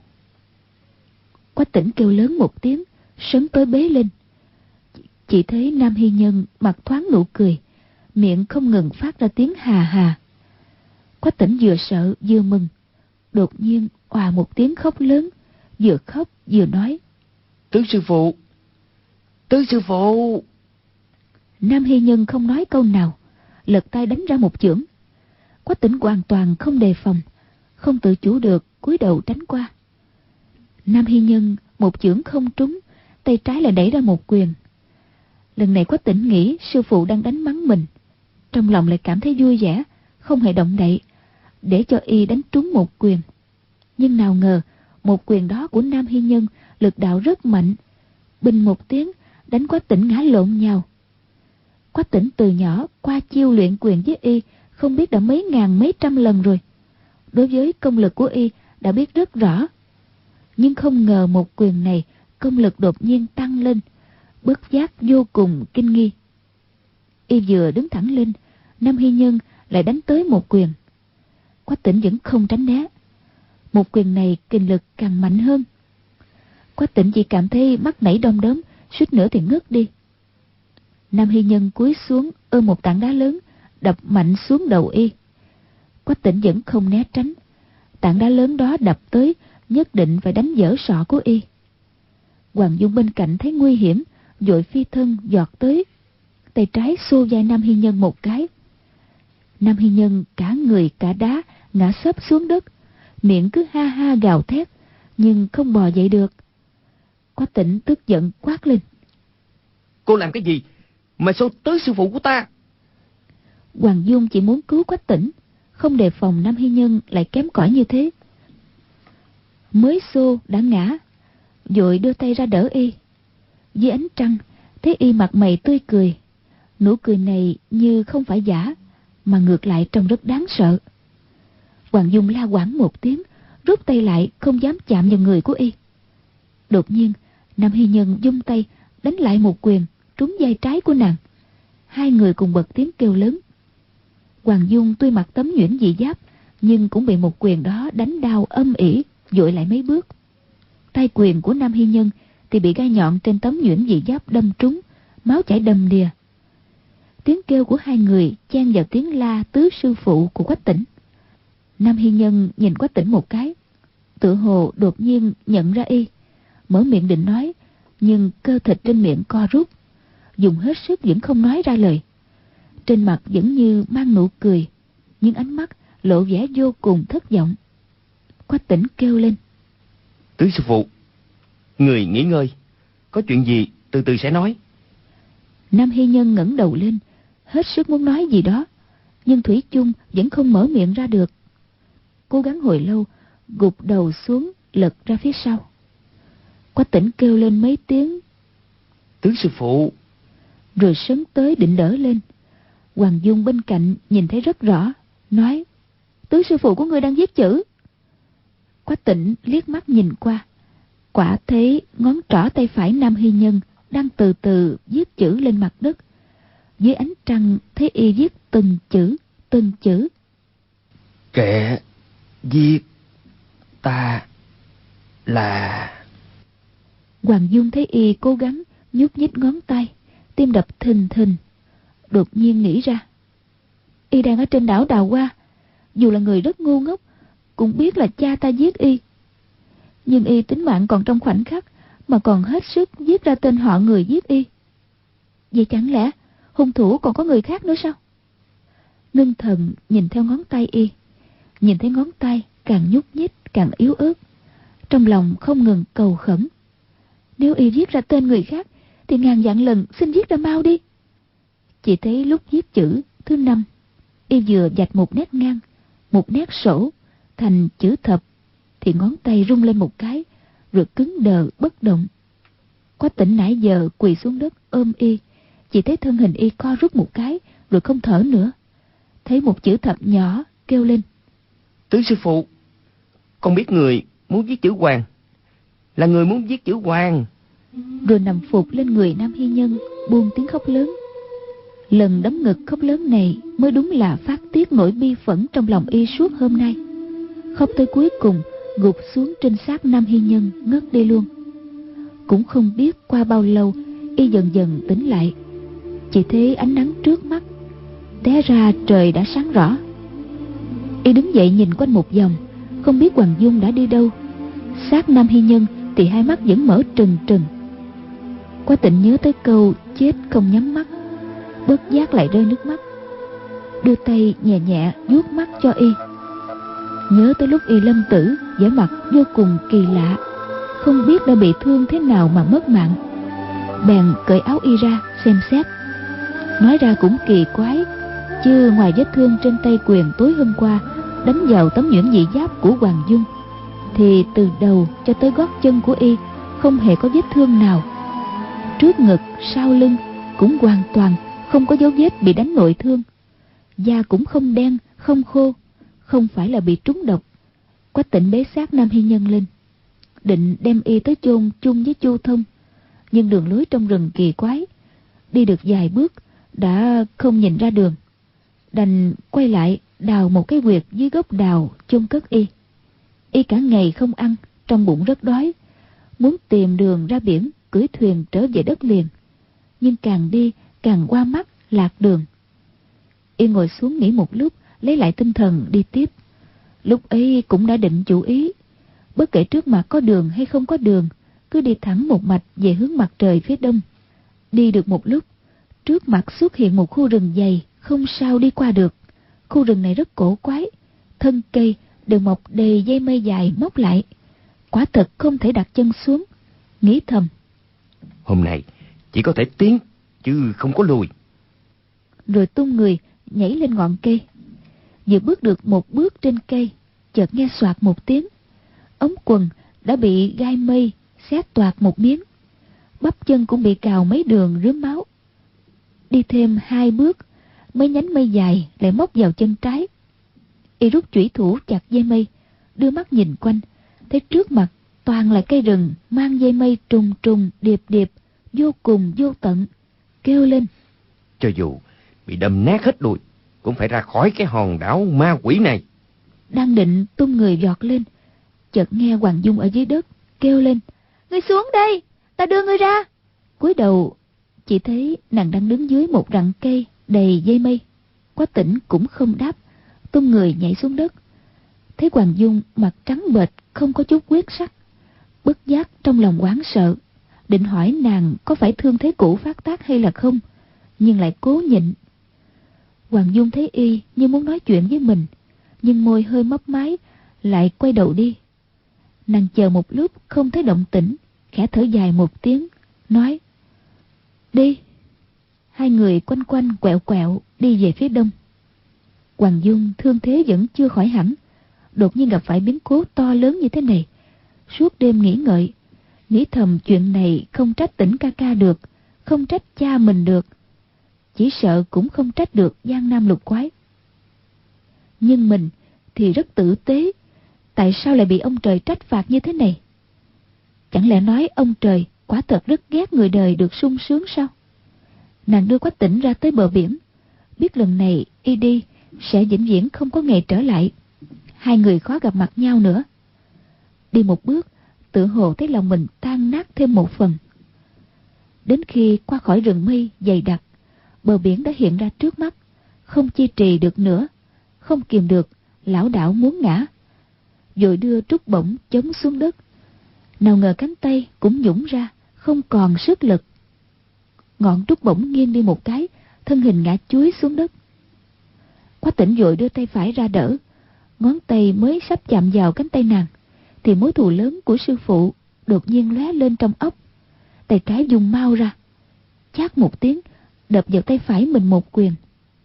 Quách Tỉnh kêu lớn một tiếng, sấn tới bế lên. Chỉ thấy Nam Hy Nhân mặt thoáng nụ cười, miệng không ngừng phát ra tiếng hà hà. Quách Tỉnh vừa sợ vừa mừng, đột nhiên òa một tiếng khóc lớn, vừa khóc vừa nói: Tứ sư phụ, tứ sư phụ. Nam Hy Nhân không nói câu nào, lật tay đánh ra một chưởng. Quách Tỉnh hoàn toàn không đề phòng, không tự chủ được cúi đầu tránh qua. Nam Hy Nhân một chưởng không trúng, tay trái lại đẩy ra một quyền. Lần này Quách Tỉnh nghĩ sư phụ đang đánh mắng mình, trong lòng lại cảm thấy vui vẻ, không hề động đậy, để cho y đánh trúng một quyền. Nhưng nào ngờ một quyền đó của Nam Hy Nhân lực đạo rất mạnh, bình một tiếng đánh Quách Tỉnh ngã lộn nhào. Quách Tỉnh từ nhỏ qua chiêu luyện quyền với y không biết đã mấy ngàn mấy trăm lần rồi, đối với công lực của y đã biết rất rõ. Nhưng không ngờ một quyền này công lực đột nhiên tăng lên, bất giác vô cùng kinh nghi. Y vừa đứng thẳng lên, Nam Hy Nhân lại đánh tới một quyền. Quách Tỉnh vẫn không tránh né. Một quyền này kinh lực càng mạnh hơn. Quách Tỉnh chỉ cảm thấy mắt nảy đom đóm, suýt nữa thì ngất đi. Nam Hy Nhân cúi xuống ôm một tảng đá lớn, đập mạnh xuống đầu y. Quách Tỉnh vẫn không né tránh. Tảng đá lớn đó đập tới, nhất định phải đánh vỡ sọ của y. Hoàng Dung bên cạnh thấy nguy hiểm, vội phi thân giọt tới, tay trái xô vai Nam Hy Nhân một cái. Nam Hy Nhân cả người cả đá ngã xấp xuống đất, miệng cứ ha ha gào thét, nhưng không bò dậy được. Quách Tĩnh tức giận quát lên: Cô làm cái gì mà xô tới sư phụ của ta? Hoàng Dung chỉ muốn cứu Quách Tĩnh, không đề phòng Nam Hy Nhân lại kém cỏi như thế. Mới xô đã ngã, vội đưa tay ra đỡ y. Dưới ánh trăng thấy y mặt mày tươi cười, nụ cười này như không phải giả, mà ngược lại trông rất đáng sợ. Hoàng Dung la quảng một tiếng, rút tay lại không dám chạm vào người của y. Đột nhiên Nam Hy Nhân vung tay đánh lại một quyền trúng vai trái của nàng. Hai người cùng bật tiếng kêu lớn. Hoàng Dung tuy mặc tấm nhuyễn dị giáp, nhưng cũng bị một quyền đó đánh đau âm ỉ, dội lại mấy bước. Tay quyền của Nam Hy Nhân thì bị gai nhọn trên tấm nhuyễn dị giáp đâm trúng, máu chảy đầm đìa. Tiếng kêu của hai người chen vào tiếng la tứ sư phụ của Quách Tĩnh. Nam Hy Nhân nhìn Quách Tĩnh một cái, tựa hồ đột nhiên nhận ra y, mở miệng định nói, nhưng cơ thịt trên miệng co rút, dùng hết sức vẫn không nói ra lời. Trên mặt vẫn như mang nụ cười, nhưng ánh mắt lộ vẻ vô cùng thất vọng. Quách Tĩnh kêu lên: Tứ sư phụ, người nghỉ ngơi, có chuyện gì từ từ sẽ nói. Nam Hy Nhân ngẩng đầu lên, hết sức muốn nói gì đó, nhưng thủy chung vẫn không mở miệng ra được. Cố gắng hồi lâu, gục đầu xuống lật ra phía sau. Quách Tĩnh kêu lên mấy tiếng: Tứ sư phụ, rồi sấn tới định đỡ lên. Hoàng Dung bên cạnh nhìn thấy rất rõ, nói: Tứ sư phụ của ngươi đang viết chữ. Quách Tĩnh liếc mắt nhìn qua, quả thấy ngón trỏ tay phải Nam Hy Nhân đang từ từ viết chữ lên mặt đất. Dưới ánh trăng thấy y viết từng chữ, từng chữ. Kẻ giết ta là... Hoàng Dung thấy y cố gắng nhúc nhích ngón tay, tim đập thình thình. Đột nhiên nghĩ ra, y đang ở trên đảo Đào Hoa. Dù là người rất ngu ngốc, cũng biết là cha ta giết y, nhưng y tính mạng còn trong khoảnh khắc mà còn hết sức viết ra tên họ người giết y. Vậy chẳng lẽ hung thủ còn có người khác nữa sao? Ngưng thần nhìn theo ngón tay y, nhìn thấy ngón tay càng nhúc nhích càng yếu ớt, trong lòng không ngừng cầu khẩn: nếu y viết ra tên người khác thì ngàn vạn lần xin viết ra mau đi. Chỉ thấy lúc viết chữ thứ 5, y vừa vạch một nét ngang, một nét sổ thành chữ thập, thì ngón tay rung lên một cái, rồi cứng đờ bất động. Quách Tĩnh nãy giờ quỳ xuống đất ôm y, chỉ thấy thân hình y co rút một cái, rồi không thở nữa. Thấy một chữ thập nhỏ, kêu lên: Tứ sư phụ, con biết người muốn viết chữ Hoàng, là người muốn viết chữ Hoàng. Rồi nằm phục lên người Nam Hy Nhân, buông tiếng khóc lớn. Lần đấm ngực khóc lớn này mới đúng là phát tiết nỗi bi phẫn trong lòng y suốt hôm nay. Khóc tới cuối cùng, gục xuống trên xác Nam Hy Nhân ngất đi luôn. Cũng không biết qua bao lâu, y dần dần tỉnh lại. Chỉ thấy ánh nắng trước mắt, té ra trời đã sáng rõ. Y đứng dậy nhìn quanh một vòng, không biết Hoàng Dung đã đi đâu. Xác Nam Hy Nhân thì hai mắt vẫn mở trừng trừng. Quách Tĩnh nhớ tới câu chết không nhắm mắt, bất giác lại rơi nước mắt, đưa tay nhẹ nhẹ vuốt mắt cho y. Nhớ tới lúc y lâm tử, vẻ mặt vô cùng kỳ lạ, không biết đã bị thương thế nào mà mất mạng. Bèn cởi áo y ra xem xét. Nói ra cũng kỳ quái, chứ ngoài vết thương trên tay quyền tối hôm qua đánh vào tấm nhuyễn dị giáp của Hoàng Dung, thì từ đầu cho tới gót chân của y không hề có vết thương nào. Trước ngực, sau lưng cũng hoàn toàn không có dấu vết bị đánh nội thương. Da cũng không đen, không khô, không phải là bị trúng độc. Quách Tĩnh bế xác Nam Hy Nhân lên, định đem y tới chôn chung với Chu Thông, nhưng đường lối trong rừng kỳ quái, đi được vài bước đã không nhìn ra đường, đành quay lại đào một cái huyệt dưới gốc đào chôn cất y. Y cả ngày không ăn, trong bụng rất đói, muốn tìm đường ra biển cưỡi thuyền trở về đất liền, nhưng càng đi càng qua mắt lạc đường. Y ngồi xuống nghỉ một lúc, lấy lại tinh thần đi tiếp. Lúc ấy cũng đã định chủ ý, bất kể trước mặt có đường hay không có đường, cứ đi thẳng một mạch về hướng mặt trời phía đông. Đi được một lúc, trước mặt xuất hiện một khu rừng dày, không sao đi qua được. Khu rừng này rất cổ quái, thân cây đều mọc đầy dây mây dài móc lại, quả thật không thể đặt chân xuống, nghĩ thầm: Hôm nay chỉ có thể tiến chứ không có lùi. Rồi tung người nhảy lên ngọn cây. Vừa bước được một bước trên cây, chợt nghe soạt một tiếng, ống quần đã bị gai mây xé toạc một miếng, bắp chân cũng bị cào mấy đường rướm máu. Đi thêm 2 bước, mấy nhánh mây dài lại móc vào chân trái. Y rút chủy thủ chặt dây mây, đưa mắt nhìn quanh, thấy trước mặt toàn là cây rừng mang dây mây trùng trùng điệp điệp, vô cùng vô tận. Kêu lên: Cho dù bị đâm nát hết đuôi, cũng phải ra khỏi cái hòn đảo ma quỷ này. Đang định tung người giọt lên, chợt nghe Hoàng Dung ở dưới đất kêu lên: Ngươi xuống đây, ta đưa ngươi ra. Cúi đầu chỉ thấy nàng đang đứng dưới một rặng cây đầy dây mây. Quách Tĩnh cũng không đáp, tung người nhảy xuống đất. Thấy Hoàng Dung mặt trắng bệch, không có chút huyết sắc, bất giác trong lòng hoảng sợ, định hỏi nàng có phải thương thế cũ phát tác hay là không, nhưng lại cố nhịn. Hoàng Dung thấy y như muốn nói chuyện với mình, nhưng môi hơi mấp máy, lại quay đầu đi. Nàng chờ một lúc không thấy động tĩnh, khẽ thở dài một tiếng, nói: Đi. Hai người quanh quanh quẹo quẹo đi về phía đông. Hoàng Dung thương thế vẫn chưa khỏi hẳn, đột nhiên gặp phải biến cố to lớn như thế này. Suốt đêm nghĩ ngợi, nghĩ thầm chuyện này không trách Tĩnh ca ca được, không trách cha mình được, chỉ sợ cũng không trách được Giang Nam Lục Quái. Nhưng mình thì rất tử tế, tại sao lại bị ông trời trách phạt như thế này? Chẳng lẽ nói ông trời quả thật rất ghét người đời được sung sướng sao? Nàng đưa Quách Tĩnh ra tới bờ biển, biết lần này y đi sẽ vĩnh viễn không có ngày trở lại. Hai người khó gặp mặt nhau nữa. Đi một bước, tự hồ thấy lòng mình tan nát thêm một phần. Đến khi qua khỏi rừng mây dày đặc, bờ biển đã hiện ra trước mắt, không chi trì được nữa, không kìm được, lảo đảo muốn ngã, vội đưa trúc bổng chống xuống đất. Nào ngờ cánh tay cũng nhũn ra, không còn sức lực. Ngọn trúc bổng nghiêng đi một cái, thân hình ngã chúi xuống đất. Quách Tĩnh vội đưa tay phải ra đỡ, ngón tay mới sắp chạm vào cánh tay nàng, thì mối thù lớn của sư phụ đột nhiên lóe lên trong óc. Tay trái dùng mau ra, chát một tiếng, đập vào tay phải mình một quyền.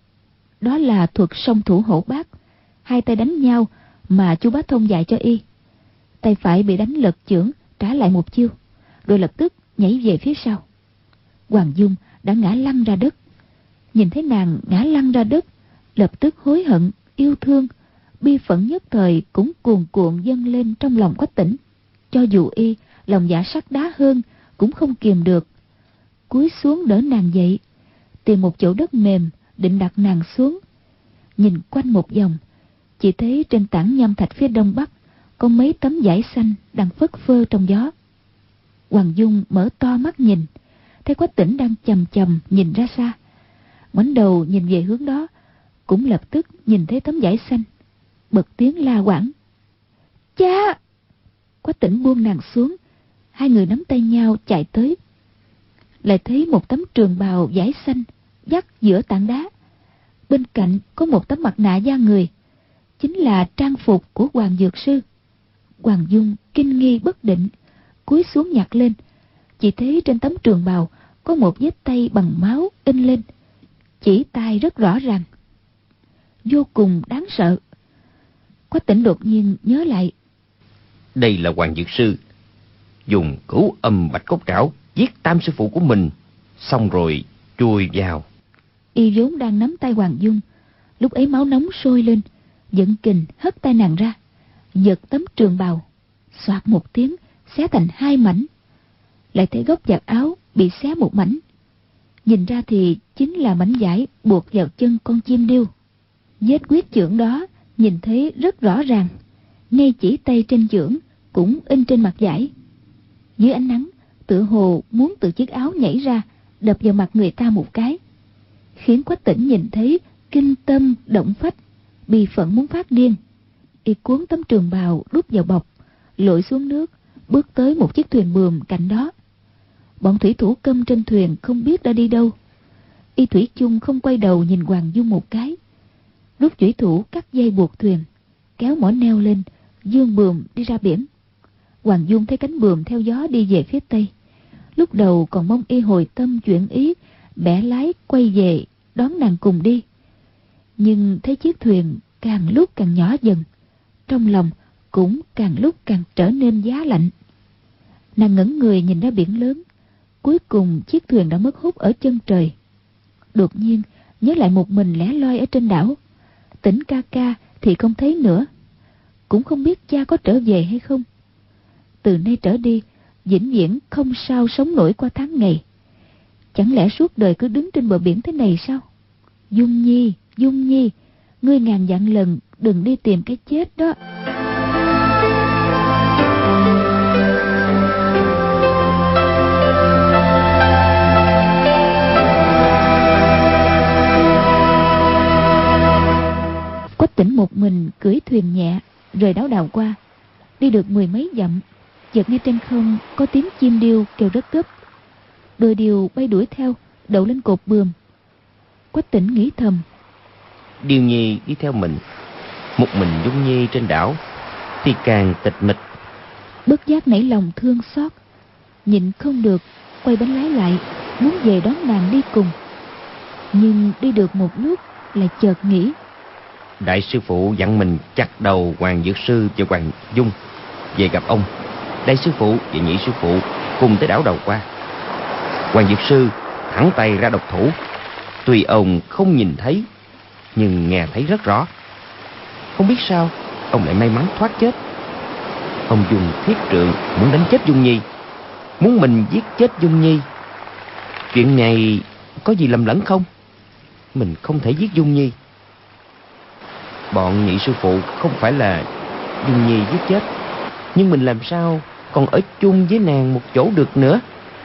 Đó là thuật song thủ hổ bát, hai tay đánh nhau mà chu Bá Thông dạy cho y. Tay phải bị đánh lật chưởng, trả lại một chiêu, rồi lập tức nhảy về phía sau. Hoàng Dung đã ngã lăn ra đất. Nhìn thấy nàng ngã lăn ra đất, lập tức hối hận, yêu thương, bi phẫn nhất thời cũng cuồn cuộn dâng lên trong lòng Quách Tĩnh. Cho dù y lòng dạ sắt đá hơn, cũng không kìm được, cúi xuống đỡ nàng dậy, tìm một chỗ đất mềm định đặt nàng xuống. Nhìn quanh một vòng, chỉ thấy trên tảng nham thạch phía đông bắc có mấy tấm vải xanh đang phất phơ trong gió. Hoàng Dung mở to mắt nhìn, thấy Quách Tĩnh đang chằm chằm nhìn ra xa, ngoảnh đầu nhìn về hướng đó, cũng lập tức nhìn thấy tấm vải xanh, bật tiếng la quảng: Cha! Quách Tĩnh buông nàng xuống, hai người nắm tay nhau chạy tới. Lại thấy một tấm trường bào vải xanh dắt giữa tảng đá, bên cạnh có một tấm mặt nạ da người, chính là trang phục của Hoàng Dược Sư. Hoàng Dung kinh nghi bất định, cúi xuống nhặt lên, chỉ thấy trên tấm trường bào có một vết tay bằng máu in lên, chỉ tay rất rõ ràng, vô cùng đáng sợ. Quách Tĩnh đột nhiên nhớ lại, đây là Hoàng Dược Sư dùng cửu âm bạch cốt trảo giết tam sư phụ của mình, xong rồi chui vào. Y vốn đang nắm tay Hoàng Dung, lúc ấy máu nóng sôi lên, giận kình hất tay nàng ra, giật tấm trường bào, xoạt một tiếng xé thành hai mảnh. Lại thấy góc vạt áo bị xé một mảnh, nhìn ra thì chính là mảnh vải buộc vào chân con chim điêu. Vết huyết chưởng đó nhìn thấy rất rõ ràng, ngay chỉ tay trên chưởng cũng in trên mặt vải. Dưới ánh nắng, tựa hồ muốn từ chiếc áo nhảy ra đập vào mặt người ta một cái, khiến Quách Tĩnh nhìn thấy kinh tâm động phách, bi phẫn muốn phát điên. Y cuốn tấm trường bào đút vào bọc, lội xuống nước, bước tới một chiếc thuyền buồm cạnh đó. Bọn thủy thủ câm trên thuyền không biết đã đi đâu. Y thủy chung không quay đầu nhìn Hoàng Dung một cái, rút chủy thủ cắt dây buộc thuyền, kéo mỏ neo lên, dương buồm đi ra biển. Hoàng Dung thấy cánh buồm theo gió đi về phía tây. Lúc đầu còn mong y hồi tâm chuyển ý, bẻ lái quay về đón nàng cùng đi. Nhưng thấy chiếc thuyền càng lúc càng nhỏ dần, trong lòng cũng càng lúc càng trở nên giá lạnh. Nàng ngẩng người nhìn ra biển lớn. Cuối cùng chiếc thuyền đã mất hút ở chân trời. Đột nhiên nhớ lại một mình lẻ loi ở trên đảo. Tỉnh ca ca thì không thấy nữa, cũng không biết cha có trở về hay không. Từ nay trở đi, vĩnh viễn không sao sống nổi qua tháng ngày. Chẳng lẽ suốt đời cứ đứng trên bờ biển thế này sao? Dung Nhi, Dung Nhi, ngươi ngàn vạn lần đừng đi tìm cái chết đó. Quách Tỉnh một mình cưỡi thuyền nhẹ rời đảo Đào Hoa. Đi được mười mấy dặm, chợt nghe trên không có tiếng chim điêu kêu rất gấp. Đôi điêu bay đuổi theo, đậu lên cột buồm. Quách Tỉnh nghĩ thầm, Điêu Nhi đi theo mình, một mình Dung Nhi trên đảo thì càng tịch mịch. Bất giác nảy lòng thương xót, nhịn không được quay bánh lái lại, muốn về đón nàng đi cùng. Nhưng đi được một lúc lại chợt nghĩ, Đại sư phụ dặn mình chặt đầu Hoàng Dược Sư và Hoàng Dung về gặp ông. Đại sư phụ và nhị sư phụ cùng tới đảo Đào Hoa. Hoàng Dược Sư thẳng tay ra độc thủ. Tuy ông không nhìn thấy, nhưng nghe thấy rất rõ. Không biết sao ông lại may mắn thoát chết. Ông dùng thiết trượng muốn đánh chết Dung Nhi, muốn mình giết chết Dung Nhi. Chuyện này có gì lầm lẫn không? Mình không thể giết Dung Nhi. Bọn nhị sư phụ không phải là Dung Nhi giết chết, nhưng mình làm sao còn ở chung với nàng một chỗ được nữa.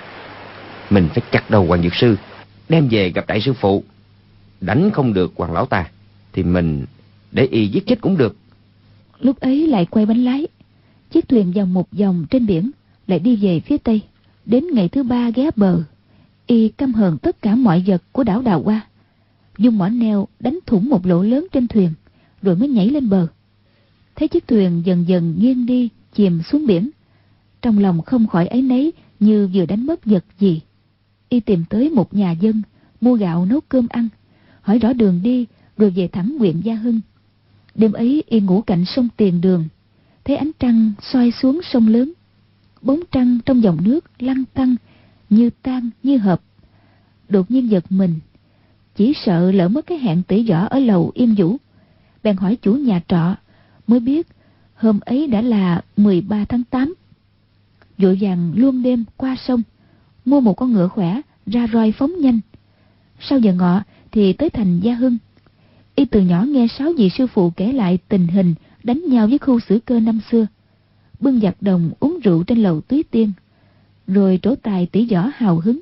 Mình phải chặt đầu Hoàng Dược Sư, đem về gặp đại sư phụ. Đánh không được Hoàng lão ta thì mình để y giết chết cũng được. Lúc ấy lại quay bánh lái. Chiếc thuyền vòng một vòng trên biển, lại đi về phía tây. Đến ngày thứ ba ghé bờ, y căm hờn tất cả mọi vật của đảo Đào Hoa, dùng mỏ neo đánh thủng một lỗ lớn trên thuyền, rồi mới nhảy lên bờ. Thấy chiếc thuyền dần dần nghiêng đi, chìm xuống biển, trong lòng không khỏi áy náy như vừa đánh mất vật gì. Y tìm tới một nhà dân, mua gạo nấu cơm ăn, hỏi rõ đường đi, rồi về thẳng huyện Gia Hưng. Đêm ấy y ngủ cạnh sông Tiền Đường, thấy ánh trăng soi xuống sông lớn. Bóng trăng trong dòng nước lăn tăn, như tan như hợp. Đột nhiên giật mình, chỉ sợ lỡ mất cái hẹn tỷ võ ở lầu Yên Vũ. Bèn hỏi chủ nhà trọ, mới biết hôm ấy đã là 13 tháng 8. Vội vàng luôn đêm qua sông, mua một con ngựa khỏe ra roi phóng nhanh. Sau giờ ngọ thì tới thành Gia Hưng. Y từ nhỏ nghe 6 vị sư phụ kể lại tình hình đánh nhau với Khu Sử Cơ năm xưa, bưng giặc đồng uống rượu trên lầu Túy Tiên, rồi trổ tài tỷ võ hào hứng.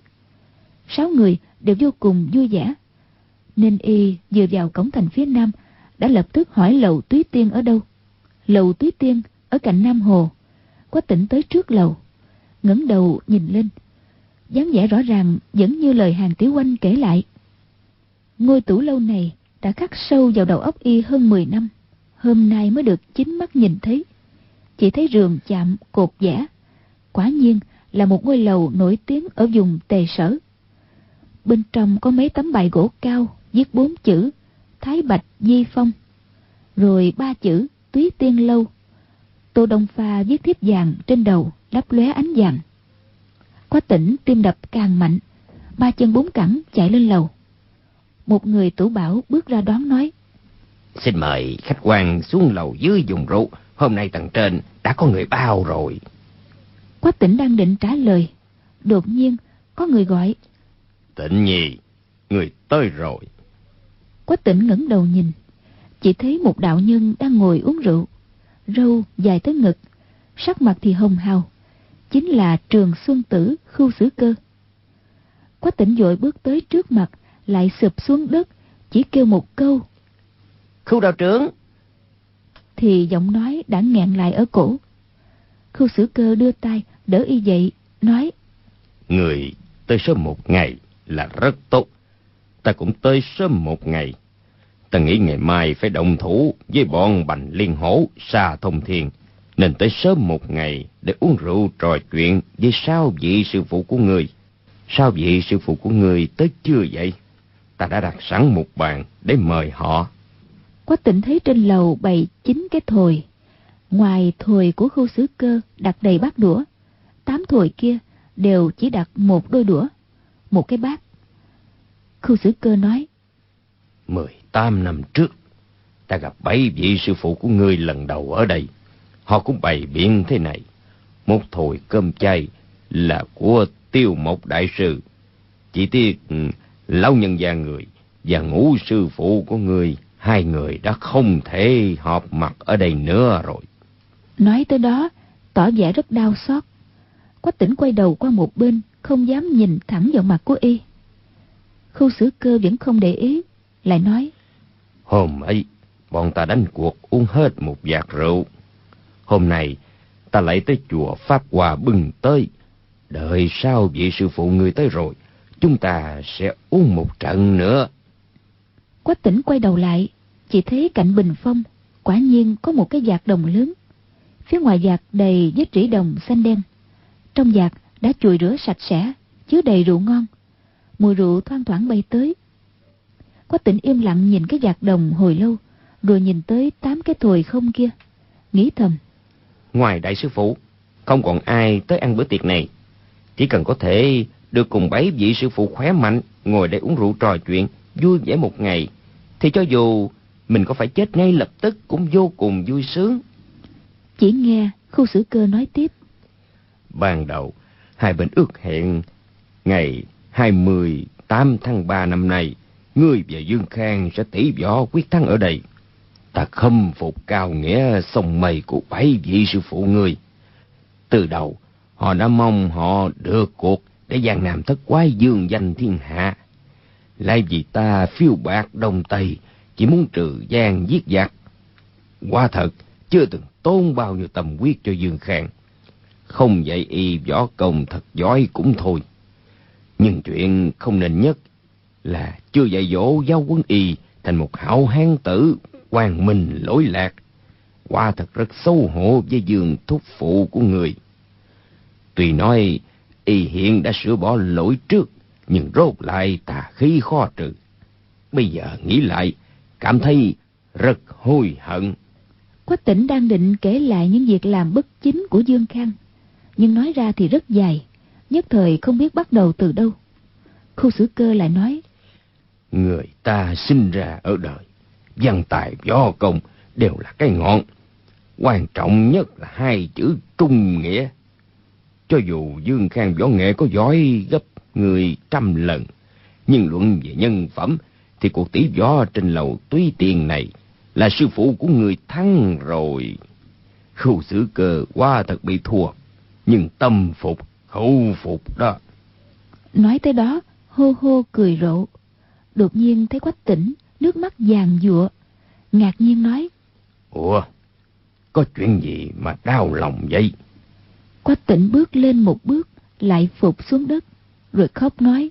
6 người đều vô cùng vui vẻ, nên y vừa vào cổng thành phía nam đã lập tức hỏi lầu Túy Tiên ở đâu. Lầu Túy Tiên ở cạnh Nam Hồ. Quách Tỉnh tới trước lầu, ngẩng đầu nhìn lên, dáng vẻ rõ ràng vẫn như lời Hàn Tiểu Oanh kể lại. Ngôi tủ lâu này đã khắc sâu vào đầu óc y hơn 10 năm, hôm nay mới được chính mắt nhìn thấy. Chỉ thấy rường chạm cột vẽ, quả nhiên là một ngôi lầu nổi tiếng ở vùng Tề Sở. Bên trong có mấy tấm bài gỗ cao viết 4 chữ Thái Bạch Di Phong, rồi 3 chữ Túy Tiên Lâu. Tô Đông Pha viết thiếp vàng trên đầu lấp lóe ánh vàng. Quách Tỉnh tim đập càng mạnh, 3 chân 4 cẳng chạy lên lầu. Một người tủ bảo bước ra đón nói, Xin mời khách quan xuống lầu dưới dùng rượu. Hôm nay tầng trên đã có người bao rồi. Quách Tỉnh đang định trả lời, đột nhiên có người gọi, Tịnh Nhi, người tới rồi. Quách Tỉnh ngẩng đầu nhìn, chỉ thấy một đạo nhân đang ngồi uống rượu, râu dài tới ngực, sắc mặt thì hồng hào, chính là Trường Xuân Tử Khu Sử Cơ. Quách Tỉnh vội bước tới trước mặt, lại sụp xuống đất, chỉ kêu một câu, Khu đạo trưởng. thì giọng nói đã nghẹn lại ở cổ. Khu Sử Cơ đưa tay đỡ y dậy, nói, Người tới sớm một ngày là rất tốt. Ta cũng tới sớm một ngày. Ta nghĩ ngày mai phải động thủ với bọn Bành Liên Hổ, Sa Thông Thiên. nên tới sớm một ngày để uống rượu trò chuyện với 6 vị sư phụ của ngươi. 6 vị sư phụ của ngươi tới chưa vậy? Ta đã đặt sẵn một bàn để mời họ. Quách Tĩnh thấy trên lầu bày 9 cái thồi. Ngoài thồi của Khưu Xử Cơ đặt đầy bát đũa, 8 thồi kia đều chỉ đặt một đôi đũa, một cái bát. Khưu Xử Cơ nói: 18 năm trước, ta gặp 7 vị sư phụ của ngươi lần đầu ở đây. Họ cũng bày biện thế này: một thồi cơm chay là của Tiêu Mộc đại sư. Chỉ tiếc lão nhân gia người và Ngũ sư phụ của ngươi, 2 người đã không thể họp mặt ở đây nữa rồi. Nói tới đó, tỏ vẻ rất đau xót. Quách Tĩnh quay đầu qua một bên, không dám nhìn thẳng vào mặt của y. Khưu Xử Cơ vẫn không để ý, lại nói: Hôm ấy, bọn ta đánh cuộc uống hết một vạt rượu. Hôm nay, ta lại tới chùa Pháp Hòa bừng tới. Đợi sau vị sư phụ ngươi tới rồi, chúng ta sẽ uống một trận nữa. Quách Tĩnh quay đầu lại, chỉ thấy cạnh bình phong quả nhiên có một cái vạc đồng lớn. Phía ngoài vạc đầy vết rỉ đồng xanh đen. Trong vạc đã chùi rửa sạch sẽ, chứa đầy rượu ngon. Mùi rượu thoang thoảng bay tới. Quách Tĩnh im lặng nhìn cái vạc đồng hồi lâu, rồi nhìn tới 8 cái thồi không kia, nghĩ thầm: Ngoài đại sư phụ, không còn ai tới ăn bữa tiệc này. Chỉ cần có thể được cùng 7 vị sư phụ khỏe mạnh ngồi đây uống rượu trò chuyện vui vẻ một ngày, thì cho dù mình có phải chết ngay lập tức cũng vô cùng vui sướng. Chỉ nghe Khưu Xử Cơ nói tiếp: Ban đầu, hai bên ước hẹn ngày 28 tháng 3 năm nay, ngươi và Dương Khang sẽ tỷ võ quyết thắng ở đây. Ta khâm phục cao nghĩa sông mây của 7 vị sư phụ ngươi. Từ đầu, họ đã mong họ được cuộc để Giang Nam thất quái dương danh thiên hạ. Lại vì ta phiêu bạc Đông Tây, chỉ muốn trừ gian giết giặc. Quả thật, chưa từng tốn bao nhiêu tâm huyết cho Dương Khang. Không dạy y võ công thật giỏi cũng thôi. Nhưng chuyện không nên nhất là chưa dạy dỗ giáo huấn y thành một hảo hán tử quang minh lỗi lạc. Quả thật rất xấu hổ với Dương thúc phụ của người. Tuy nói y hiện đã sửa bỏ lỗi trước, nhưng rốt lại tà khí khó trừ. Bây giờ nghĩ lại, cảm thấy rất hối hận. Quách Tĩnh đang định kể lại những việc làm bất chính của Dương Khang, nhưng nói ra thì rất dài, nhất thời không biết bắt đầu từ đâu. Khưu Xử Cơ lại nói: Người ta sinh ra ở đời, văn tài võ công đều là cái ngọn. Quan trọng nhất là 2 chữ trung nghĩa. Cho dù Dương Khang võ nghệ có giỏi gấp người 100 lần, nhưng luận về nhân phẩm thì cuộc tỷ võ trên lầu Túy Tiền này là sư phụ của người thắng rồi. Khưu Xử Cơ quả thật bị thua, nhưng tâm phục khẩu phục đó. Nói tới đó, hô hô cười rộ. Đột nhiên thấy Quách Tĩnh nước mắt giàn giụa, ngạc nhiên nói: Ủa, có chuyện gì mà đau lòng vậy? Quách Tĩnh bước lên một bước, lại phục xuống đất, rồi khóc nói: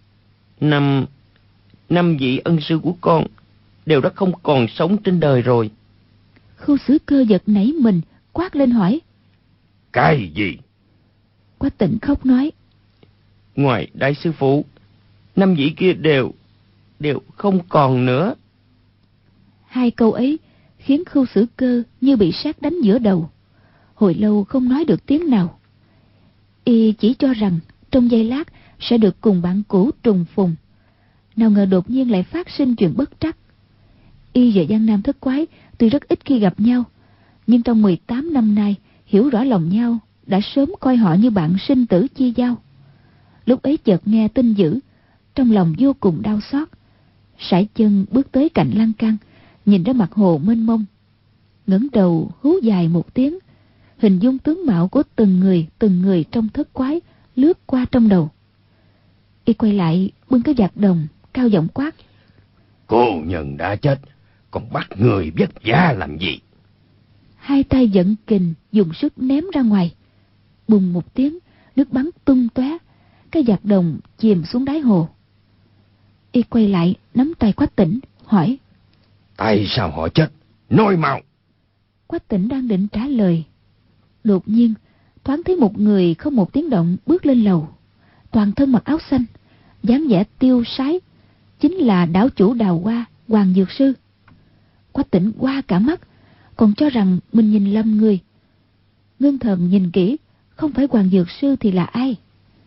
Năm vị ân sư của con đều đã không còn sống trên đời rồi. Khưu Xử Cơ giật nảy mình, quát lên hỏi: Cái gì? Quách Tĩnh khóc nói: Ngoài đại sư phụ, 5 vị kia đều không còn nữa. 2 câu ấy khiến Khưu Xử Cơ như bị sét đánh giữa đầu, hồi lâu không nói được tiếng nào. Y chỉ cho rằng trong giây lát sẽ được cùng bạn cũ trùng phùng, nào ngờ đột nhiên lại phát sinh chuyện bất trắc. Y và Giang Nam thất quái tuy rất ít khi gặp nhau, nhưng trong 18 năm nay hiểu rõ lòng nhau, đã sớm coi họ như bạn sinh tử chia giao. Lúc ấy chợt nghe tin dữ, trong lòng vô cùng đau xót, sải chân bước tới cạnh lan can, nhìn ra mặt hồ mênh mông, ngẩng đầu hú dài một tiếng, hình dung tướng mạo của từng người trong thất quái lướt qua trong đầu. Y quay lại bưng cái vạt đồng, cao giọng quát: Cô nhân đã chết, còn bắt người vất vả làm gì? 2 tay giận kình dùng sức ném ra ngoài, bùng một tiếng, nước bắn tung tóe, cái vạt đồng chìm xuống đáy hồ. Y quay lại nắm tay Quách Tĩnh hỏi: Tại sao họ chết? Nói mau! Quách Tĩnh đang định trả lời Đột nhiên thoáng thấy một người không một tiếng động bước lên lầu, toàn thân mặc áo xanh, dáng vẻ tiêu sái, chính là đảo chủ Đào Hoa, Hoàng Dược Sư. Quách Tĩnh qua cả mắt, còn cho rằng mình nhìn lầm người. Ngưng thần nhìn kỹ, không phải Hoàng Dược Sư thì là ai?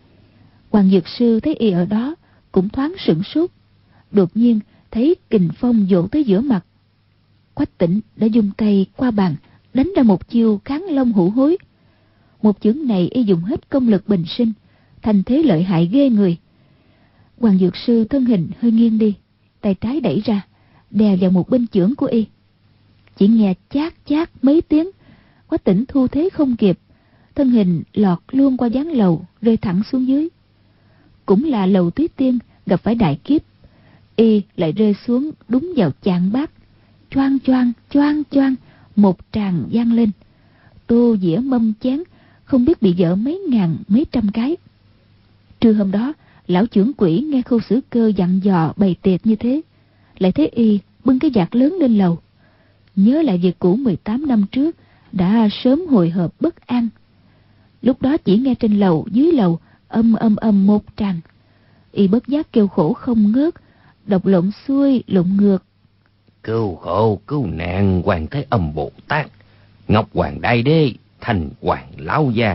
Hoàng Dược Sư thấy y ở đó cũng thoáng sửng sốt, đột nhiên thấy kình phong vỗ tới giữa mặt. Quách Tĩnh đã dùng tay qua bàn đánh ra một chiêu Kháng Long Hữu Hối. Một chưởng này y dùng hết công lực bình sinh, thành thế lợi hại ghê người. Hoàng Dược Sư thân hình hơi nghiêng đi, tay trái đẩy ra, đè vào một bên chưởng của y. Chỉ nghe chát chát mấy tiếng, Quách Tĩnh thu thế không kịp, thân hình lọt luôn qua gián lầu, rơi thẳng xuống dưới. Cũng là lầu Túy Tiên gặp phải đại kiếp, y lại rơi xuống đúng vào chạng bát. Choang choang choang choang, một tràng vang lên. Tô dĩa mâm chén không biết bị vỡ mấy ngàn mấy trăm cái. Trưa hôm đó, lão trưởng quỷ nghe Khâu Xử Cơ dặn dò bày tiệc như thế, lại thấy y bưng cái vạt lớn lên lầu, nhớ lại việc cũ 18 năm trước đã sớm hồi hộp bất an. Lúc đó chỉ nghe trên lầu dưới lầu âm một tràng, y bất giác kêu khổ không ngớt, đọc lộn xuôi lộn ngược. Cứu khổ cứu nạn Quan Thế Âm Bồ Tát, Ngọc Hoàng Đại Đế, Thành Hoàng Lão Gia.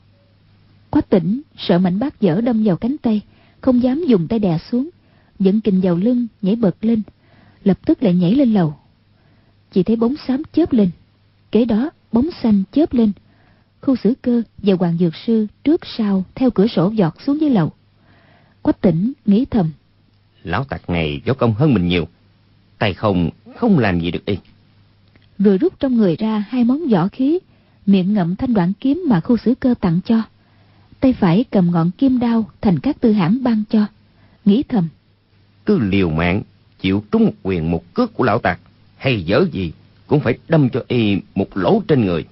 Quách Tĩnh sợ mảnh bát dở đâm vào cánh tay, không dám dùng tay đè xuống, dẫn kình vào lưng nhảy bật lên, lập tức lại nhảy lên lầu. Chỉ thấy bóng xám chớp lên, kế đó bóng xanh chớp lên. Khâu Xử Cơ và Hoàng Dược Sư trước sau theo cửa sổ giọt xuống dưới lầu. Quách Tĩnh nghĩ thầm, lão tặc này võ công hơn mình nhiều, tay không làm gì được y. Rồi rút trong người ra 2 món võ khí, miệng ngậm thanh đoạn kiếm mà Khâu Xử Cơ tặng cho, tay phải cầm ngọn kim đao Thành Các Tư Hãn ban cho, nghĩ thầm, cứ liều mạng chịu trúng một quyền một cước của lão tặc, hay dở gì cũng phải đâm cho y một lỗ trên người.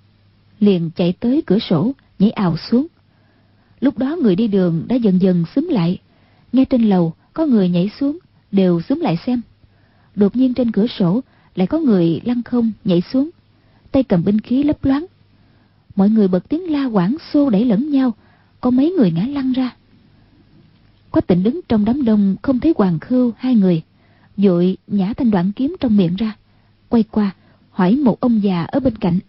Liền chạy tới cửa sổ nhảy ào xuống. Lúc đó người đi đường đã dần dần xúm lại, nghe trên lầu có người nhảy xuống, đều xúm lại xem. Đột nhiên trên cửa sổ lại có người lăn không nhảy xuống, tay cầm binh khí lấp loáng. Mọi người bật tiếng la hoảng xô đẩy lẫn nhau, có mấy người ngã lăn ra. Quách Tĩnh đứng trong đám đông không thấy Hoàng Khưu 2 người, vội nhả thanh đoạn kiếm trong miệng ra, quay qua hỏi một ông già ở bên cạnh,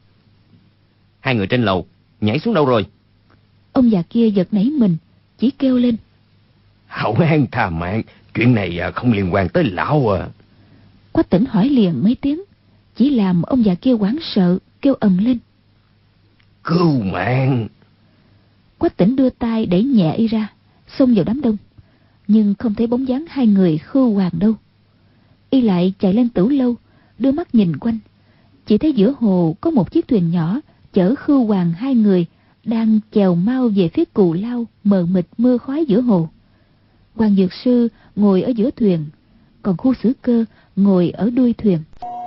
2 người trên lầu nhảy xuống đâu rồi? Ông già kia giật nảy mình, chỉ kêu lên, Hậu an tha mạng, chuyện này không liên quan tới lão à. Quách Tĩnh hỏi liền mấy tiếng, chỉ làm ông già kia hoảng sợ kêu ầm lên, Cứu mạng. Quách Tĩnh đưa tay đẩy nhẹ y ra, xông vào đám đông, nhưng không thấy bóng dáng 2 người Khưu Hoàng đâu. Y lại chạy lên tửu lâu, đưa mắt nhìn quanh, chỉ thấy giữa hồ có một chiếc thuyền nhỏ chở Khưu Hoàng 2 người đang chèo mau về phía Cù Lao mờ mịt mưa khói giữa hồ. Hoàng Dược Sư ngồi ở giữa thuyền, còn Khâu Xử Cơ ngồi ở đuôi thuyền.